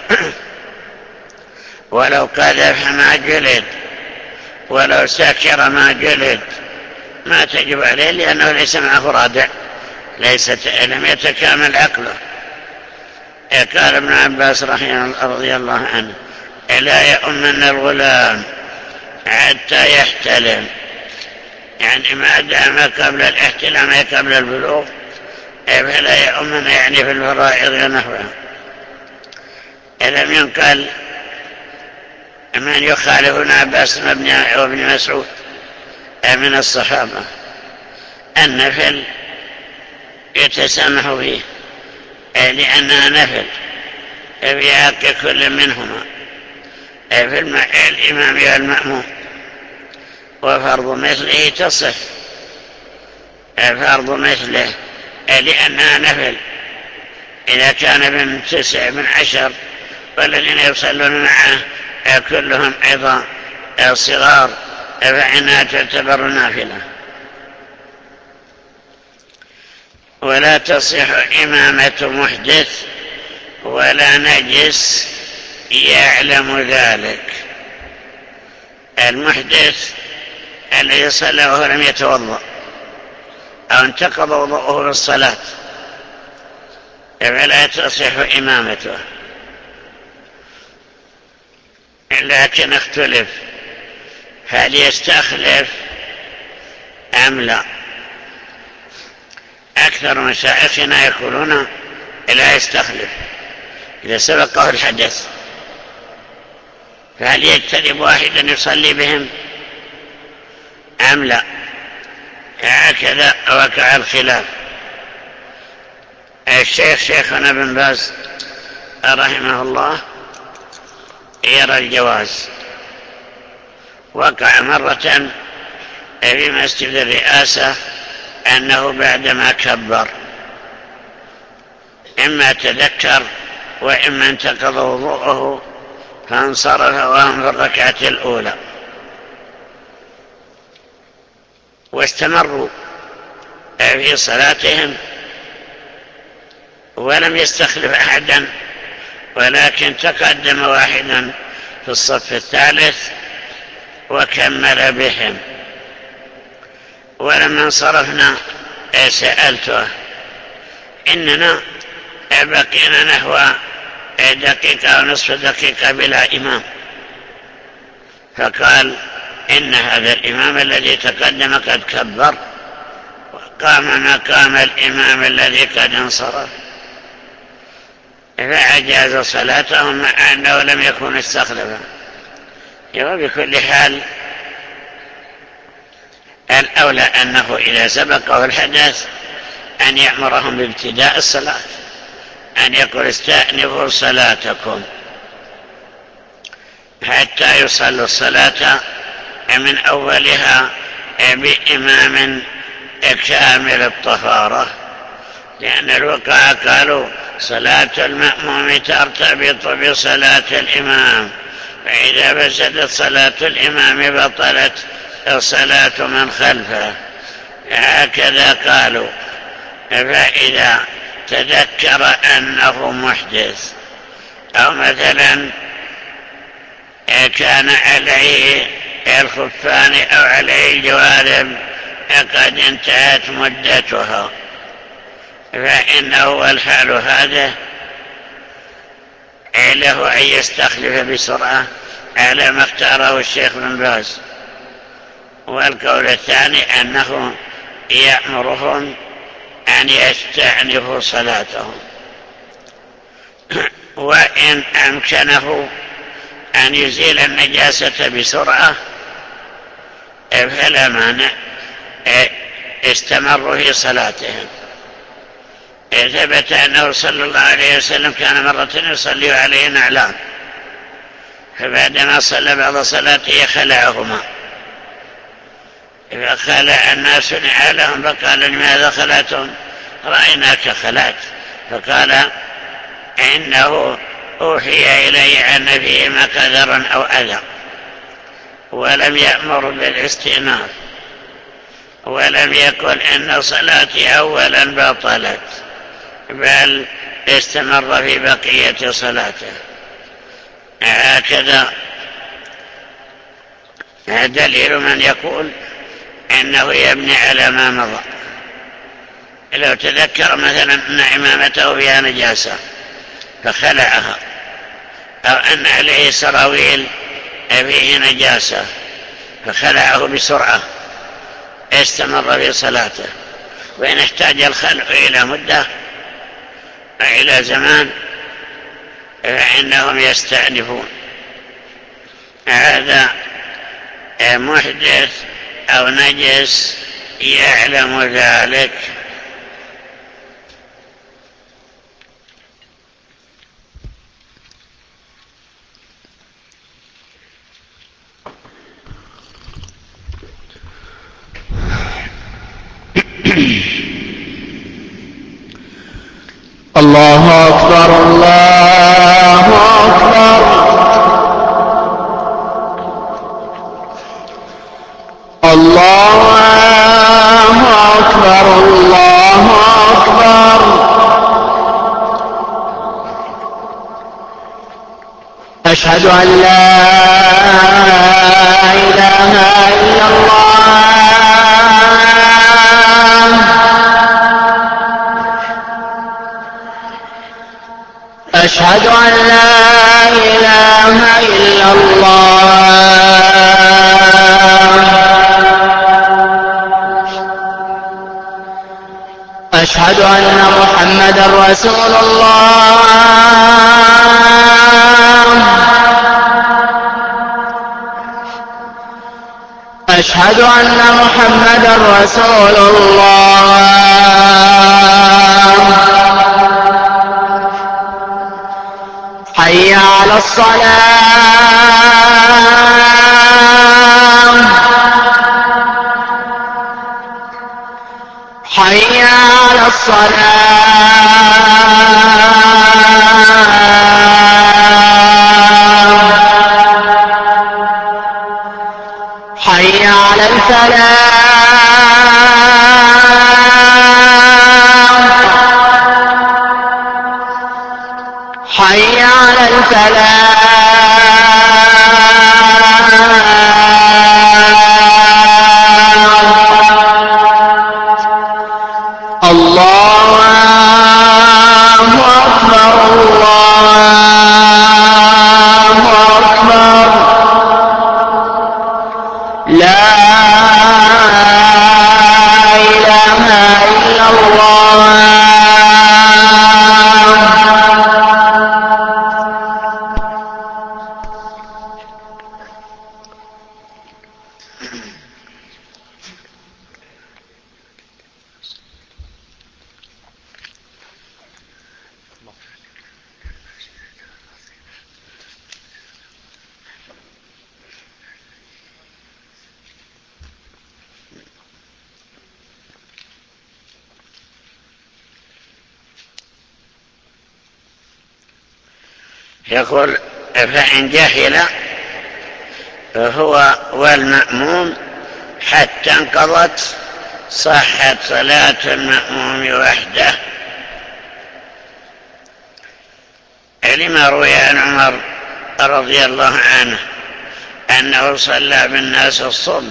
ولو قذف ما جلد، ولو سكر ما جلد، ما تجب عليه لأنه ليس معه رادع، لم يتكامل عقله. قال ابن عباس رضي الله عنه: لا يؤمن الغلام حتى يحتلم، يعني ما دام قبل الاحتلام قبل البلوغ فلا يؤمن، يعني في الفرائض ونحوها. لم ينقل من يخالف ابن عباس وابن مسعود من الصحابة. النفل يتسامح فيه لأنها نفل في حق كل منهما، في الإمام والمأموم. وفرض مثله تصح، فرض مثله لأنها نفل إذا كان من 9 من 10 والذين يصلون معه كلهم أيضا صغار، فإنها تعتبر نافلة. ولا تصح إمامة محدث ولا نجس يعلم ذلك. المحدث الذي صلى وهو لم يتوضأ أو انتقض وضوءه بالصلاة فلا تصح إمامته. لكن اختلف هل يستخلف أم لا. أكثر مشايخنا يقولون لا يستخلف إذا سبقه الحدث، فهل يجتنب واحدا يصلي بهم أم لا؟ هكذا وقع الخلاف. شيخنا بن باز رحمه الله يرى الجواز. وقع مرة في مسجد الرئاسة أنه بعدما كبر إما تذكر وإما انتقض وضوءه فانصرف وهم في الركعة الأولى، واستمروا في صلاتهم ولم يستخلف أحدا، ولكن تقدم واحدا في الصف الثالث وكمل بهم. ولما انصرفنا سألته: إننا بقينا نحو دقيقة أو نصف دقيقة بلا إمام. فقال: إن هذا الإمام الذي تقدم قد كبر وقام مقام الإمام الذي قد انصرف، فأجاز صلاتهم مع أنه لم يكن استخلفا. وبكل حال الأولى أنه إذا سبقه الحدث أن يأمرهم بابتداء الصلاة، أن يقول: استأنفوا صلاتكم حتى يصلوا الصلاة من أولها بإمام كامل الطهارة، لأن الوقاء قالوا: صلاة المأموم ترتبط بصلاة الإمام، فإذا فسدت صلاة الإمام بطلت صلاة من خلفه، هكذا قالوا. فإذا تذكر أنه محدث أو مثلا كان عليه الخفان أو عليه الجوارب قد انتهت مدتها، فإنه والحال هذا له أن يستخلف بسرعة على ما اختاره الشيخ بن باز. والقول الثاني أنه يأمرهم أن يستأنفوا صلاتهم، وإن أمكنه أن يزيل النجاسة بسرعة فلا مانع، استمروا في صلاتهم. ثبت أنه صلى الله عليه وسلم كان مرة يصلي عليه نعلان، فبعدما صلى بعض صلاته خلعهما، فخلع الناس نعالهم فقال لماذا خلعتم؟ رأيناك خلعت. فقال إنه أوحي إلي أن فيهما قدرا أو أذى، ولم يأمر بالاستئناف، ولم يقل إن صلاتي أولا بطلت، بل استمر في بقية صلاته. هكذا دليل من يقول إنه يبني على ما مضى. لو تذكر مثلا أن إمامته فيها نجاسة فخلعها، أو أن عليه سراويل فيه نجاسة فخلعه بسرعة، استمر في صلاته. وإن احتاج الخلع إلى مدة إلى زمان فإنهم يستأنفون. هذا محدث أو نجس يعلم ذلك. الله أكبر الله أكبر الله أكبر الله أكبر. أشهد أن لا إله إلا الله. أشهد أن لا إله إلا الله. أشهد أن محمدا رسول الله. أشهد أن محمدا رسول الله. حي على الصلاة. حي على الصلاة. حي على الفلاح. حي على الفلاح. الله أكبر الله أكبر. لا إله إلا الله. يقول فإن جهل هو والمأموم حتى انقضت صحت صلاة المأموم وحده، لما روي عن عمر رضي الله عنه أنه صلى بالناس الصبح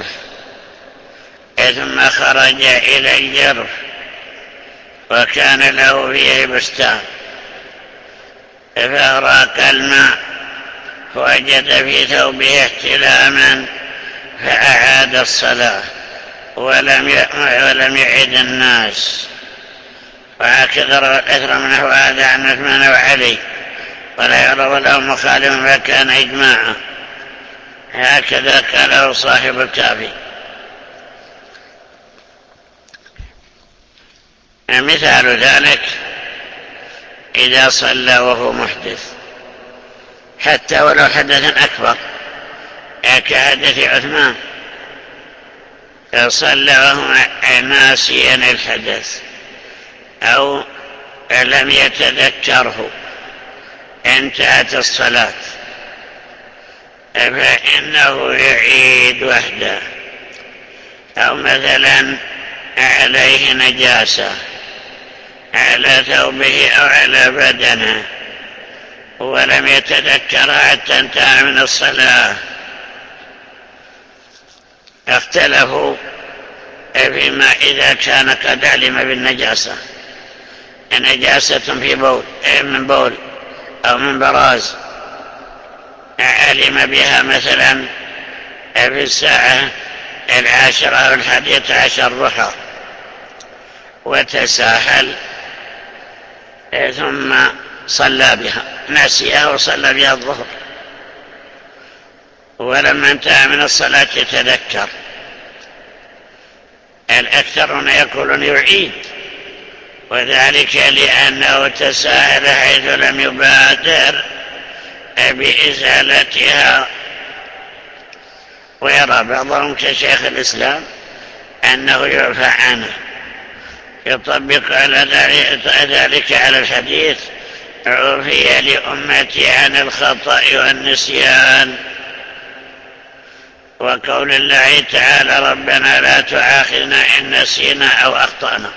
ثم خرج إلى الجرف وكان له فيه بستان، فأراق الماء فوجد في ثوبه احتلاما فأعاد الصلاة ولم يعد الناس. وهكذا روى الأثر من هذا عن عثمان وعلي ولا يرى له مخالف فكان إجماعا، هكذا قاله صاحب الكافي. مثال ذلك إذا صلى وهو محدث حتى ولو حدث أكبر كحدث عثمان، صلى وهو ناسيا الحدث أو لم يتذكره انتهت الصلاة، فإنه يعيد وحده. أو مثلا عليه نجاسة على ثوبه أو على بدنه ولم يتذكرها حتى انتهى من الصلاة، اختلفوا فيما إذا كان قد علم بالنجاسة، نجاسة في بول من بول أو من براز، علم بها مثلا في الساعة 10 أو 11 ضحى وتساهل ثم صلى بها، نسيها وصلى بها الظهر، ولما انتهى من الصلاة يتذكر. الأكثرون يقولون يعيد، وذلك لأنه تساهل حيث لم يبادر بإزالتها. ويرى بعضهم كشيخ الإسلام أنه يعفى عنه، يطبق على ذلك على الحديث عفي لأمتي عن الخطأ والنسيان، وقول الله تعالى ربنا لا تؤاخذنا إن نسينا أو أخطأنا.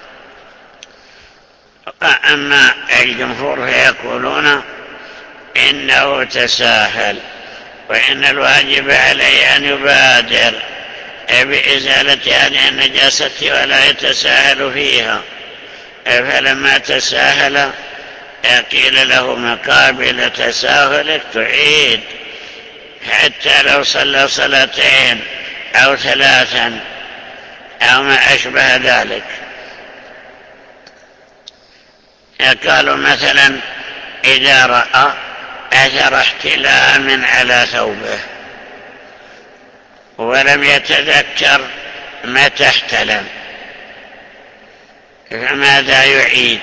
أما الجمهور فيقولون إنه تساهل، وإن الواجب عليه أن يبادر بإزالة هذه النجاسة ولا يتساهل فيها، فلما تساهل قيل له مقابل تساهلك تعيد حتى لو صلى صلاتين أو 3 أو ما أشبه ذلك. قالوا مثلا إذا رأى أثر احتلام على ثوبه ولم يتذكر متى احتلم فماذا يعيد؟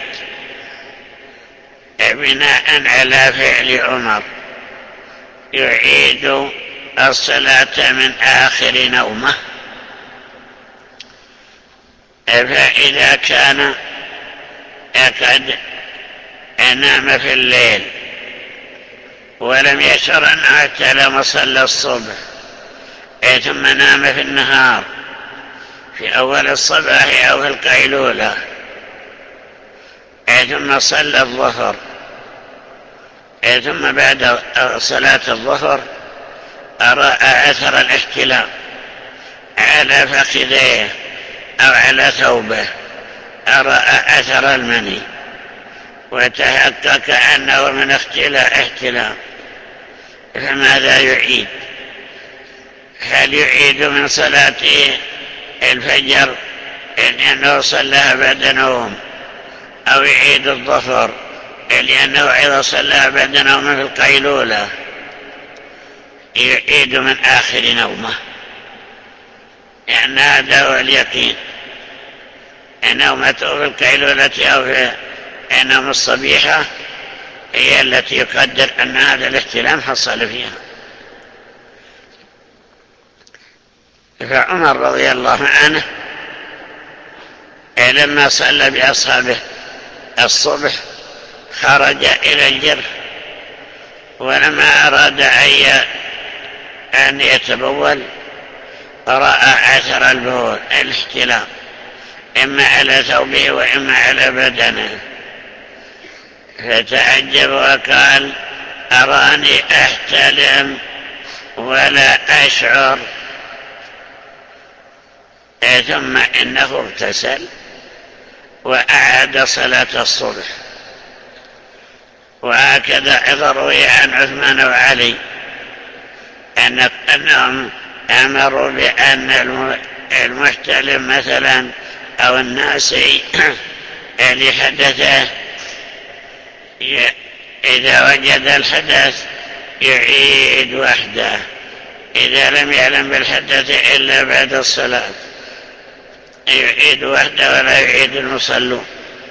بناء على فعل عمر يعيد الصلاة من آخر نومه. فإذا كان قد نام في الليل ولم يشعر أنه احتلم صلى الصبح ثم نام في النهار في أول الصباح أو في القيلولة ثم صلى الظهر ثم بعد صلاة الظهر رأى أثر الاحتلام على فخذيه أو على ثوبه، رأى أثر المني وتحقق أنه من احتلام، فماذا يعيد؟ هل يعيد من صلاة الفجر لأنه صلى بعد نوم، أو يعيد الظهر لأنه أيضا صلى بعد نوم في القيلولة؟ يعيد من آخر نومه، لأن هذا هو اليقين. نومته في القيلولة أو في نوم الصبيحة هي التي يقدر أن هذا الاحتلام حصل فيها. فعمر رضي الله عنه لما صلى بأصحابه الصبح خرج إلى الجرف، ولما أراد أن يتبول رأى أثر البول الاحتلام إما على ثوبه وإما على بدنه، فتعجب وقال أراني أحتلم ولا أشعر. ثم إنه اغتسل وأعاد صلاة الصبح. وهكذا روي عن عثمان وعلي أنهم أمروا بأن المحتلم مثلا أو الناسي اللي حدثه إذا وجد الحدث يعيد وحده إذا لم يعلم بالحدث إلا بعد الصلاة، يعيد وحده ولا يعيد المصلون.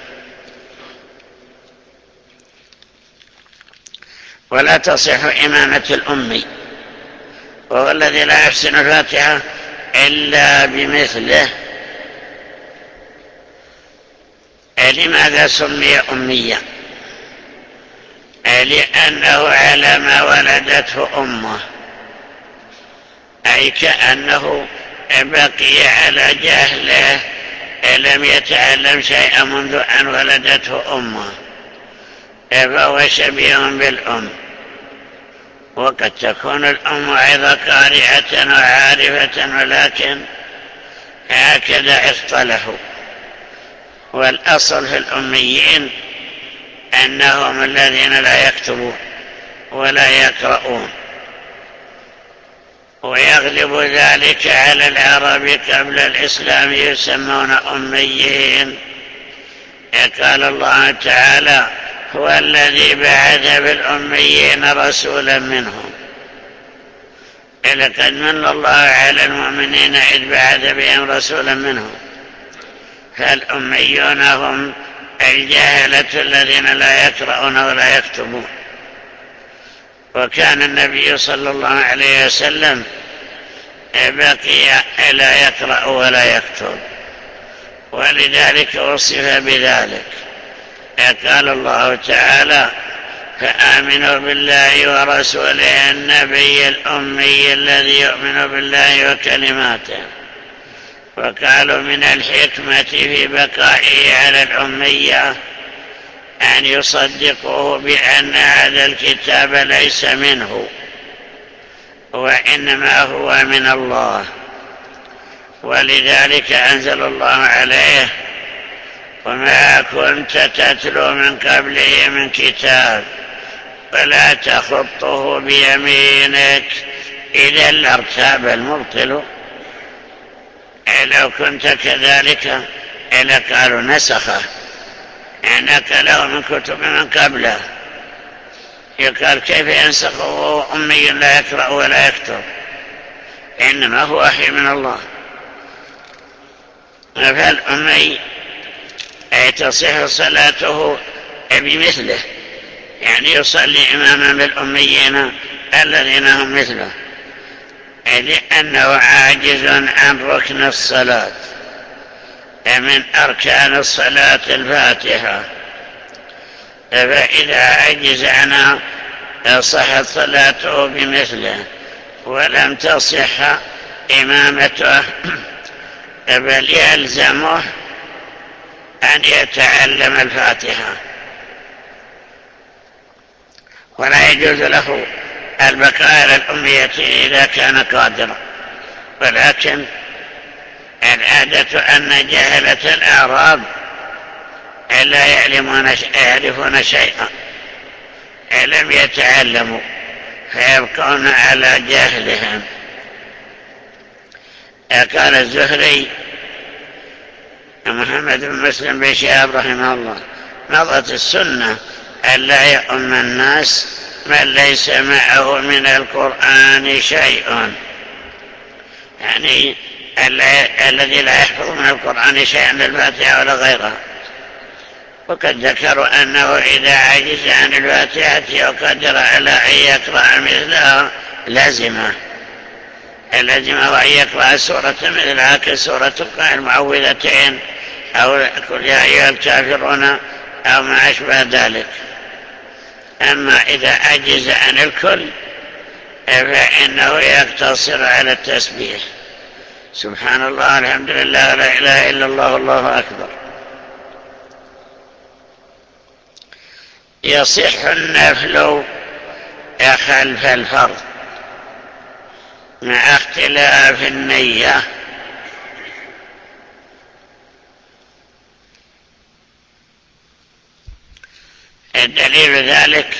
ولا تصح إمامة الأمي، وهو الذي لا يحسن الفاتحة إلا بمثله. لماذا سمي أميا؟ لأنه على ما ولدته أمه، أي كأنه بقي على جهله، لم يتعلم شيئا منذ أن ولدته أمه، فهو شبيه بالأم. وقد تكون الأم أيضا قارئة وعارفة، ولكن هكذا اصطلحوا. والأصل في الأميين أنهم الذين لا يكتبون ولا يقرؤون، ويغلب ذلك على العرب قبل الإسلام يسمون أميين. قال الله تعالى هو الذي بعث بالأميين رسولا منهم. لقد من الله على المؤمنين إذ بعث بهم رسولا منهم. فالأميون هم الجاهلة الذين لا يقرؤون ولا يكتبون. وكان النبي صلى الله عليه وسلم بقي لا يقرأ ولا يكتب، ولذلك وصف بذلك. قال الله تعالى فآمنوا بالله ورسوله النبي الأمي الذي يؤمن بالله وكلماته. وقالوا من الحكمة في بقائه على الأمية أن يصدقوه بأن هذا الكتاب ليس منه وإنما هو من الله. ولذلك أنزل الله عليه وما كنت تتلو من قبله من كتاب ولا تخطه بيمينك إذا لارتاب المبطل. لو كنت كذلك لقالوا نسخه، نقله من كتب من قبله. يقال كيف ينسخه وهو أمي لا يقرأ ولا يكتب؟ إنما هو وحي من الله. فالأمي تصح صلاته بمثله، يعني يصلي إماما بالأميين الذين هم مثله، لأنه عاجز عن ركن الصلاة من أركان الصلاة الفاتحة. فإذا عجز عنها صحت صلاته بمثله ولم تصح إمامته، بل يلزمه أن يتعلم الفاتحة، ولا يجوز له البقاء على الأمية إذا كان قادرا. ولكن العادة أن جهلة الأعراب لا يعرفون شيئا، لم يتعلموا فيبقون على جهلهم. قال الزهري محمد بن مسلم بن شهاب رحمه الله مضت السنة ألا يؤم الناس من ليس معه من القرآن شيء، يعني الذي لا يحفظ من القرآن شيئا للفاتحة ولا غيرها. وقد ذكروا أنه إذا عجز عن الفاتحة وقدر على أن يقرأ مثلها لازمه وأن يقرأ سورة مثلها كسورة المعوذتين أو قل يا أيها الكافرون أو ما أشبه ذلك. أما إذا عجز عن الكل فإنه يقتصر على التسبيح سبحان الله الحمد لله لا إله إلا الله الله أكبر. يصح النفل خلف الفرض مع اختلاف النية. الدليل ذلك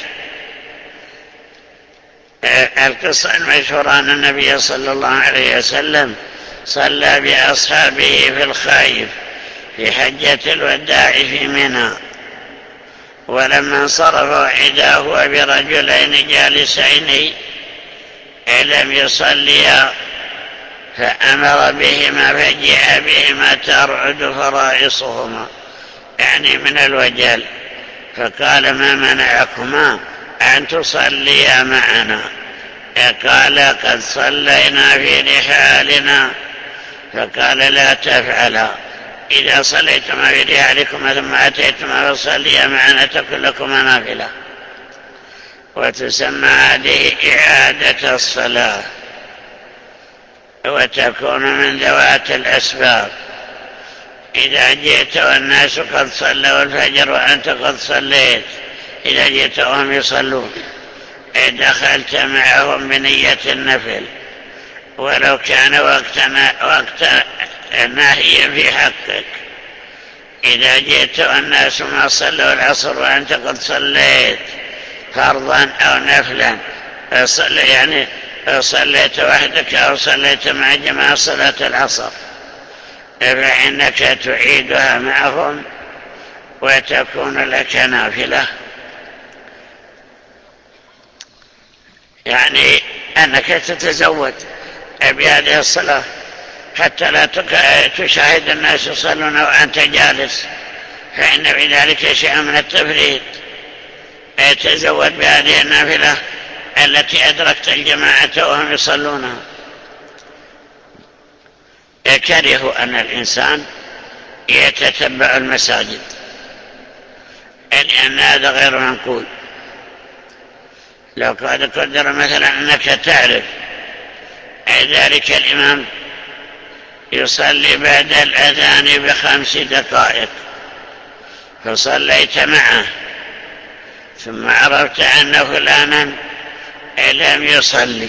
القصة المشهورة أن النبي صلى الله عليه وسلم صلى بأصحابه في الخائف في حجة الوداع في منى، ولما انصرف إذا هو برجلين جالسين لم يصليا فأمر بهما فجاء بهما ترعد فرائصهما يعني من الوجل، فقال ما منعكما أن تصليا معنا؟ قال قد صلينا في رحالنا. فقال لا تفعلا، إذا صليتما في رحالكما ثم أتيتما فصليا معنا تكن لكما نافلة. وتسمى هذه إعادة الصلاة وتكون من ذوات الأسباب. إذا جئت والناس قد صلوا الفجر وأنت قد صليت، إذا جئت وهم يصلون دخلت معهم بنية النفل ولو كان وقت ناهيا في حقك. إذا جئت والناس ما صلوا العصر وأنت قد صليت فرضا أو نفلا، يعني صليت وحدك أو صليت مع جماعة صلاة العصر، فإنك تعيدها معهم وتكون لك نافلة. يعني أنك تتزود بهذه الصلاة حتى لا تشاهد الناس يصلون وأنت جالس، فإن في ذلك شيء من التفريط. تزود بهذه النافلة التي أدركت الجماعة وهم يصلونها. يكره أن الإنسان يتتبع المساجد، لأن هذا غير منقول. لو قدر مثلا أنك تعرف ذلك الإمام يصلي بعد الأذان ب5 دقائق فصليت معه، ثم عرفت أن فلانا لم يصلي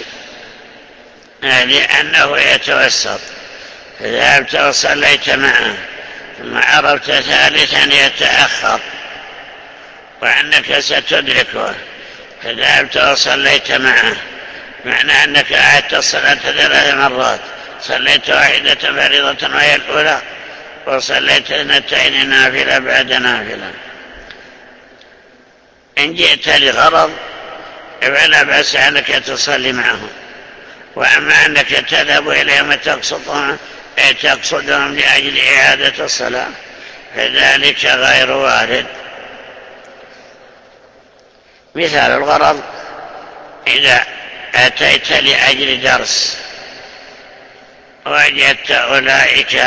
لأنه يتوسط، فذهبت وصليت معه، ثم عرفت ثالثا يتأخر وأنك ستدركه، فذهبت وصليت معه، معنى أنك أعدت الصلاة 3 مرات، صليت واحدة فريضة وهي الأولى، وصليت 2 نافلة بعد نافلة. إن جئت لغرض فلا بأس أنك تصلي معهم، وأما أنك تذهب إليهم تقصدهم لأجل إعادة الصلاة فذلك غير وارد. مثال الغرض إذا أتيت لأجل درس وجدت أولئك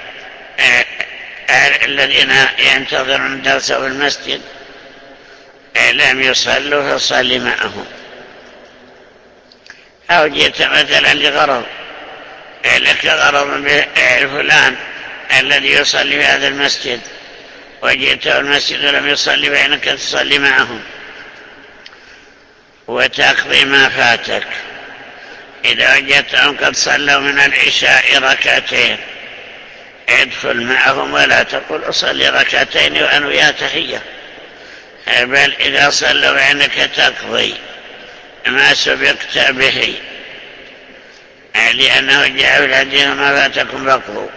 الذين ينتظرون الدرس في المسجد لم يصلوا فصل معهم. أو جئت مثلا لغرض لك غرض بفلان الذي يصلي في هذا المسجد وجئت المسجد ولم يصلي فإنك تصلي معهم وتقضي ما فاتك. إذا وجدتهم قد صلوا من العشاء 2 ادخل معهم ولا تقل أصلي 2 وأنويا تحية، بل إذا صلوا فإنك تقضي ما سبقت به، لأنه جاء في الحديث ما فاتكم فاقضوا.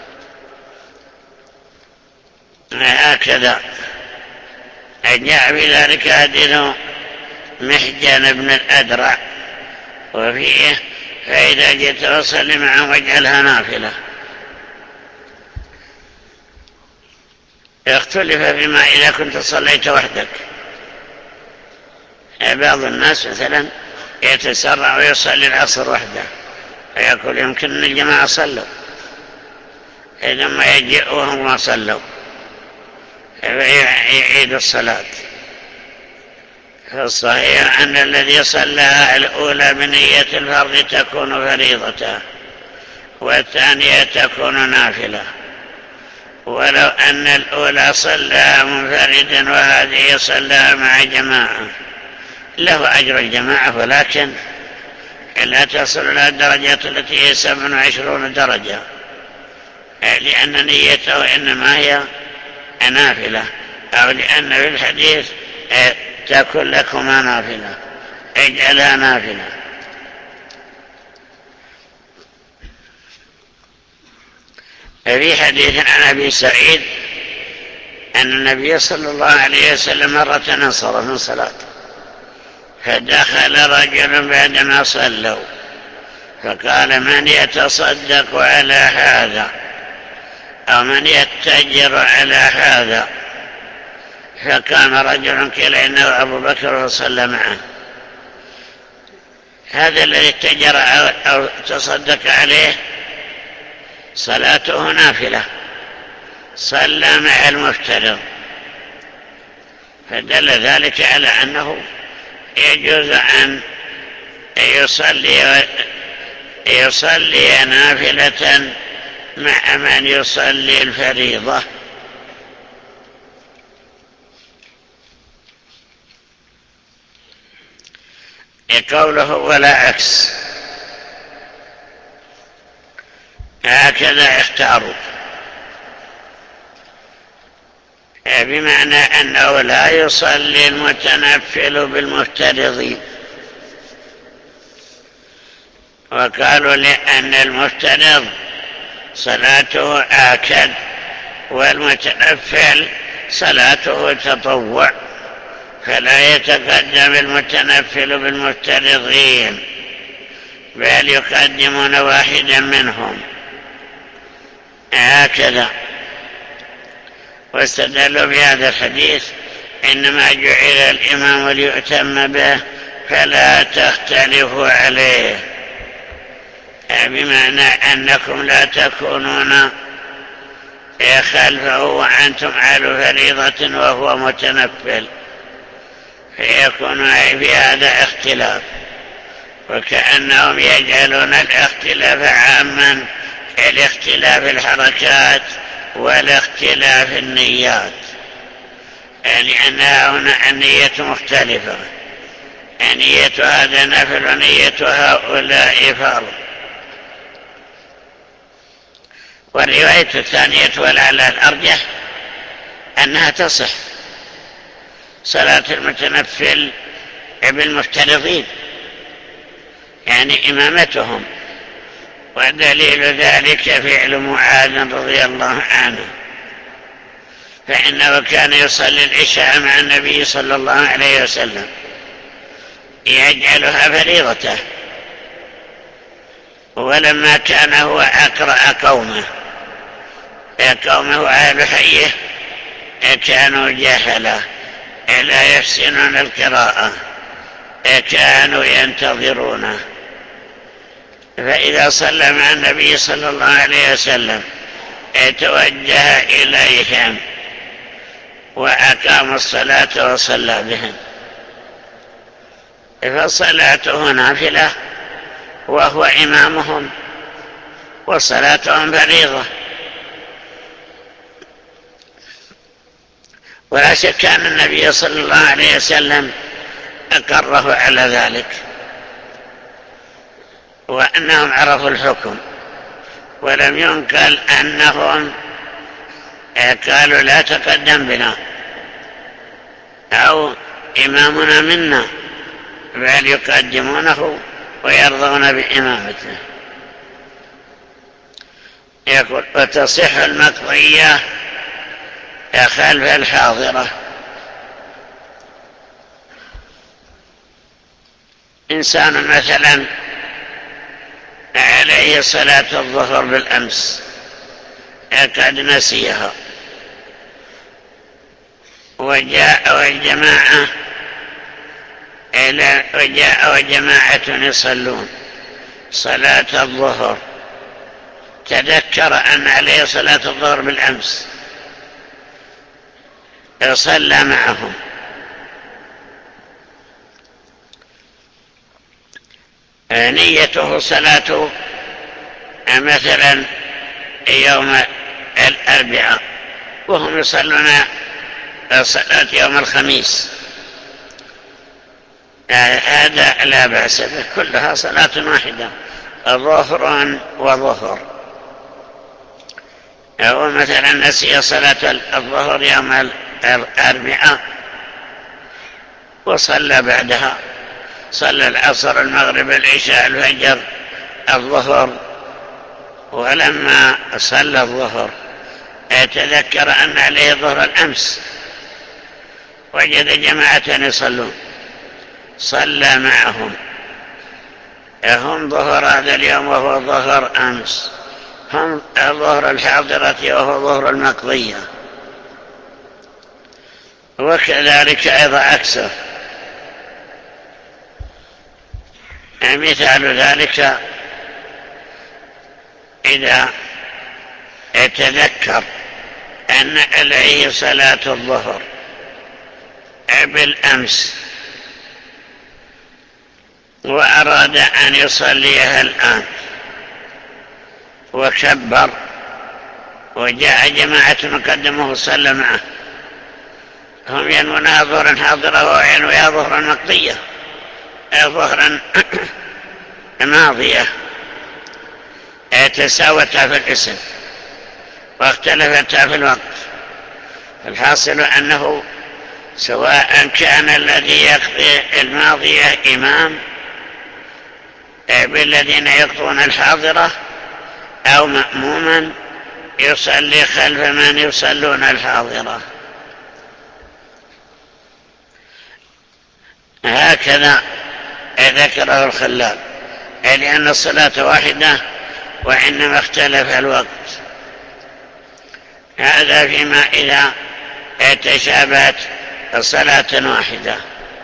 هكذا جاء في ذلك حديث محجن بن الأدرع وفيه فإذا جئت وصل معهم واجعلها نافلة. اختلف فيما إذا كنت صليت وحدك. بعض الناس مثلا يتسرع ويصلي العصر وحده فيقول يمكن أن الجماعة صلوا، لما يجيء وهم ما صلوا يعيد الصلاة، فالصحيح أن الذي صلىها الأولى بنية الفرض تكون فريضة والثانية تكون نافلة، ولو أن الأولى صلىها منفردا وهذه صلىها مع جماعة له أجر الجماعة، ولكن لا تصل إلى الدرجات التي هي 27 درجة، لأن نيته إنما هي نافلة، أو لأن في الحديث تكن لكما نافلة، اجعلها نافلة. في حديث عن أبي سعيد أن النبي صلى الله عليه وسلم مرة انصرف من صلاته، فدخل رجل بعدما صلوا فقال: من يتصدق على هذا أو من يتجر على هذا؟ فقام رجل قيل إنه أبو بكر وصلى معه. هذا الذي اتجر أو تصدق عليه صلاته نافلة، صلى مع المفترض، فدل ذلك على أنه يجوز أن يصلي نافلة مع من يصلي الفريضة. قوله ولا عكس، هكذا اختاروا، بمعنى أنه لا يصلي المتنفل بالمفترض، وقالوا لأن المفترض صلاته آكد والمتنفل صلاته تطوع، فلا يتقدم المتنفل بالمفترضين بل يقدمون واحدا منهم، هكذا. واستدلوا بهذا الحديث: إنما جعل الإمام ليؤتم به فلا تختلفوا عليه، بمعنى أنكم لا تكونون خلفه وأنتم على فريضة وهو متنفل، فيكون في هذا اختلاف، وكأنهم يجعلون الاختلاف عاما الاختلاف الحركات والاختلاف النيات، لأنها هنا النية مختلفة، نية هذا نفل ونية هؤلاء فرض. والرواية الثانية ولعل الأرجح أنها تصح صلاة المتنفل بالمفترضين، يعني إمامتهم، ودليل ذلك فعل معاذ رضي الله عنه، فإنه كان يصلي العشاء مع النبي صلى الله عليه وسلم يجعلها فريضته، ولما كان هو أقرأ قومه أهل حيه كانوا جهلا لا يحسنون القراءة، كانوا ينتظرونه، فإذا صلى مع النبي صلى الله عليه وسلم توجه إليهم وأقام الصلاة وصلى بهم، فصلاته نافلة وهو إمامهم، وصلاتهم فريضة. ولا شك أن النبي صلى الله عليه وسلم أقره على ذلك، وأنهم عرفوا الحكم، ولم ينقل أنهم قالوا لا تقدم بنا أو إمامنا منا، بل يقدمونه ويرضون بإمامته. يقول: وتصح المقضية خلف الحاضرة. إنسان مثلا عليه صلاة الظهر بالأمس قد نسيها، وجاء جماعة يصلون صلاة الظهر، تذكر أن عليه صلاة الظهر بالأمس، صلى معهم، نيته صلاة مثلا يوم الأربعاء وهم يصلون صلاة يوم الخميس، هذا لا بأس به، كلها صلاة واحدة، ظهر وظهر. أو مثلا نسي صلاة الظهر يوم الأربعاء وصلى بعدها، صلى العصر المغرب العشاء الفجر الظهر، ولما صلى الظهر تذكر أن عليه ظهر الأمس، وجد جماعة يصلون، صلى معهم، هم ظهر هذا اليوم وهو ظهر أمس، هم ظهر الحاضرة وهو ظهر المقضية، وكذلك أيضا أكثر. مثال ذلك إذا تذكر أن عليه صلاة الظهر بالأمس وأراد أن يصليها الآن وكبر وجاء جماعة مقدمه صلى معه، هم ينونها ظهرا حاضرة وهو ينويها ظهرا مقضية، ظهرا ماضية، تساوتا في الاسم واختلفتا في الوقت. الحاصل أنه سواء كان الذي يقضي الماضية إمام بالذين يقضون الحاضرة أو مأموما يصلي خلف من يصلون الحاضرة. هكذا ذكره الخلال، لأن الصلاة واحدة وإنما اختلف الوقت. هذا فيما إذا تشابهت صلاة واحدة،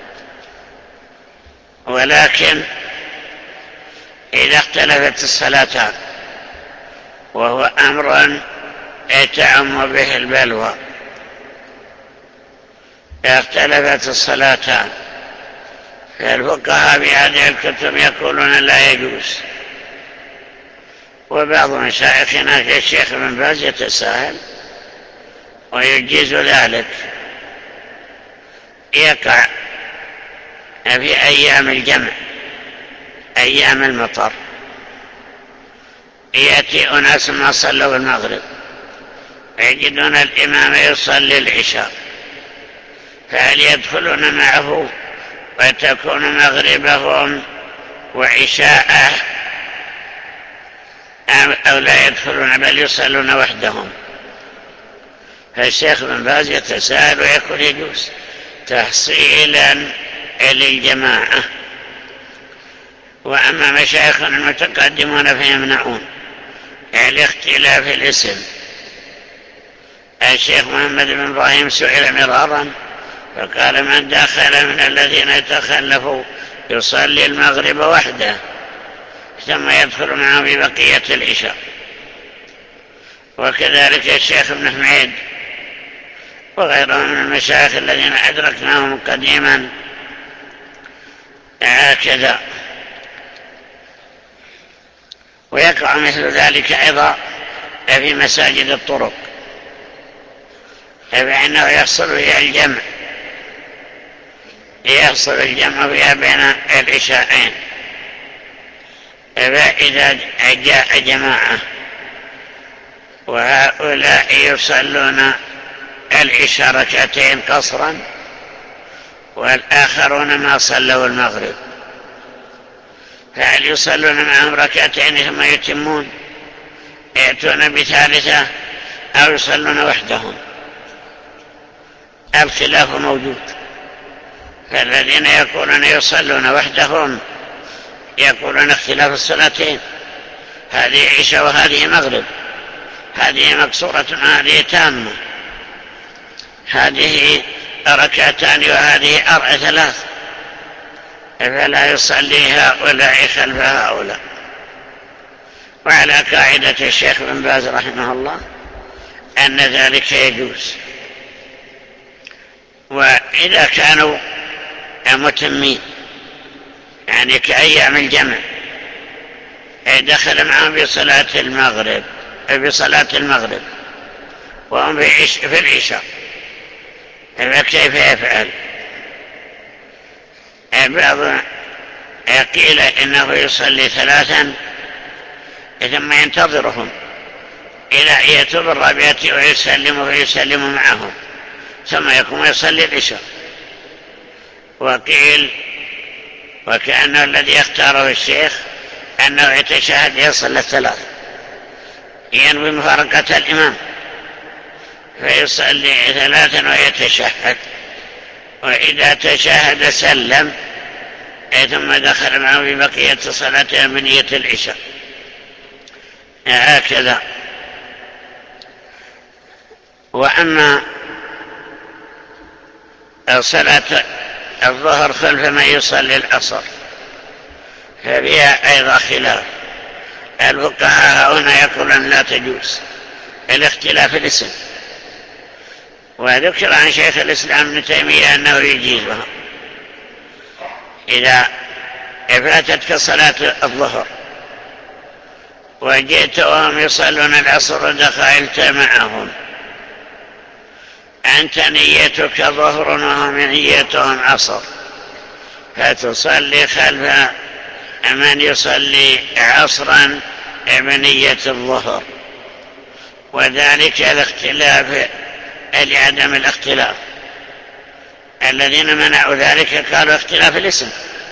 ولكن إذا اختلفت الصلاتان وهو أمر تعم به البلوى، اختلفت الصلاتان، فالفقهاء بهذه الكتب يقولون لا يجوز، وبعض مشايخنا كالشيخ ابن باز يتساهل ويجيز ذلك. يقع في أيام الجمع، أيام المطر، يأتي أناس ما صلوا المغرب يجدون الإمام يصلي العشاء، فهل يدخلون معه وتكون مغربهم وعشاءه أو لا يدخلون بل يصلون وحدهم؟ فالشيخ بن باز يتساءل ويقول يجوز تحصيلا للجماعة. وأما مشايخنا المتقدمون فيمنعون لاختلاف الاسم. الشيخ محمد بن إبراهيم سئل مرارا فقال من دخل من الذين يتخلفوا يصلي المغرب وحده ثم يدخل معه ببقية العشاء. وكذلك الشيخ ابن حميد وغيرهم من المشايخ الذين أدركناهم قديما هكذا. ويقع مثل ذلك أيضا في مساجد الطرق، فإنه يحصل فيها الجمع، يحصل الجمع فيها بين العشاءين. فإذا جاء جماعة وهؤلاء يصلون العشاء ركعتين قصرا والآخرون ما صلوا المغرب، فهل يصلون معهم ركعتين ثم يتمون يأتون بثالثة أو يصلون وحدهم؟ الخلاف موجود. فالذين يقولون يصلون وحدهم يقولون اختلاف الصلاتين، هذه عشاء وهذه مغرب، هذه مقصورة وهذه تامة، هذه ركعتان وهذه ثلاث، فلا يصلي هؤلاء خلف هؤلاء. وعلى قاعدة الشيخ بن باز رحمه الله أن ذلك يجوز. وإذا كانوا متمين يعني كأيام الجمع دخل معهم بصلاة المغرب وهم في العشاء، فكيف يفعل؟ بعض قيل إنه يصلي 3 ثم ينتظرهم إلى أن يأتوا بالرابعة ويسلم معهم ثم يقوم يصلي العشاء. وقيل وكأنه الذي اختاره الشيخ أنه يتشهد يصلي 3، ينوي مفارقة الإمام فيصلي 3 ويتشهد، وإذا تشهد سلم ثم دخل معه في بقية صلاته بنية العشاء، هكذا. وأما صلاة الظهر خلف من يصلي العصر ففيها أيضا خلاف. الفقهاء هنا يقولون لا تجوز الاختلاف الاسم، وذكر عن شيخ الإسلام ابن تيمية أنه يجيزها إذا فاتتك صلاة الظهر وجئت وهم يصلون العصر ودخلت معهم، أنت نيتك ظهر وهم نيتهم عصر، فتصلي خلف من يصلي عصرا بنية الظهر، وذلك الاختلاف لعدم الاختلاف. الذين منعوا ذلك قالوا اختلاف الاسم،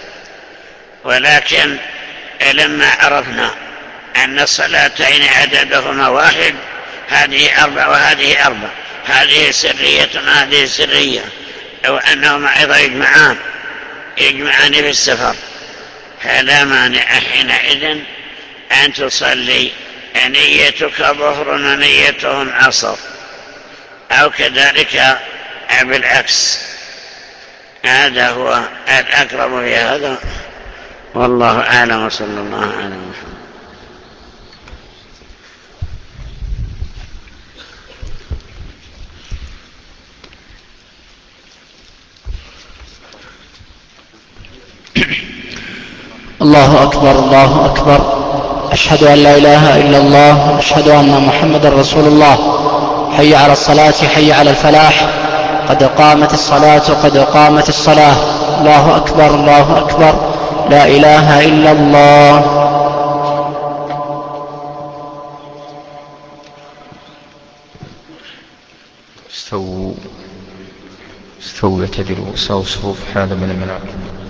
ولكن لما عرفنا أن الصلاتين عددهما واحد، هذه 4 وهذه 4، هذه سرية وهذه سرية، وأنهما أيضا يجمعان في السفر، فلا مانع حينئذ أن تصلي نيتك ظهر ونيتهم عصر، أو كذلك بالعكس. هذا هو الأقرب في هذا، والله أعلم، وصلى الله على محمد. الله أكبر الله أكبر، أشهد أن لا إله إلا الله، أشهد أن محمد رسول الله. حي على الصلاة، حي على الفلاح، قد قامت الصلاة قد قامت الصلاة. الله أكبر الله أكبر، لا إله إلا الله. استووا اعتدلوا، سووا صفوف هذا من المناكب.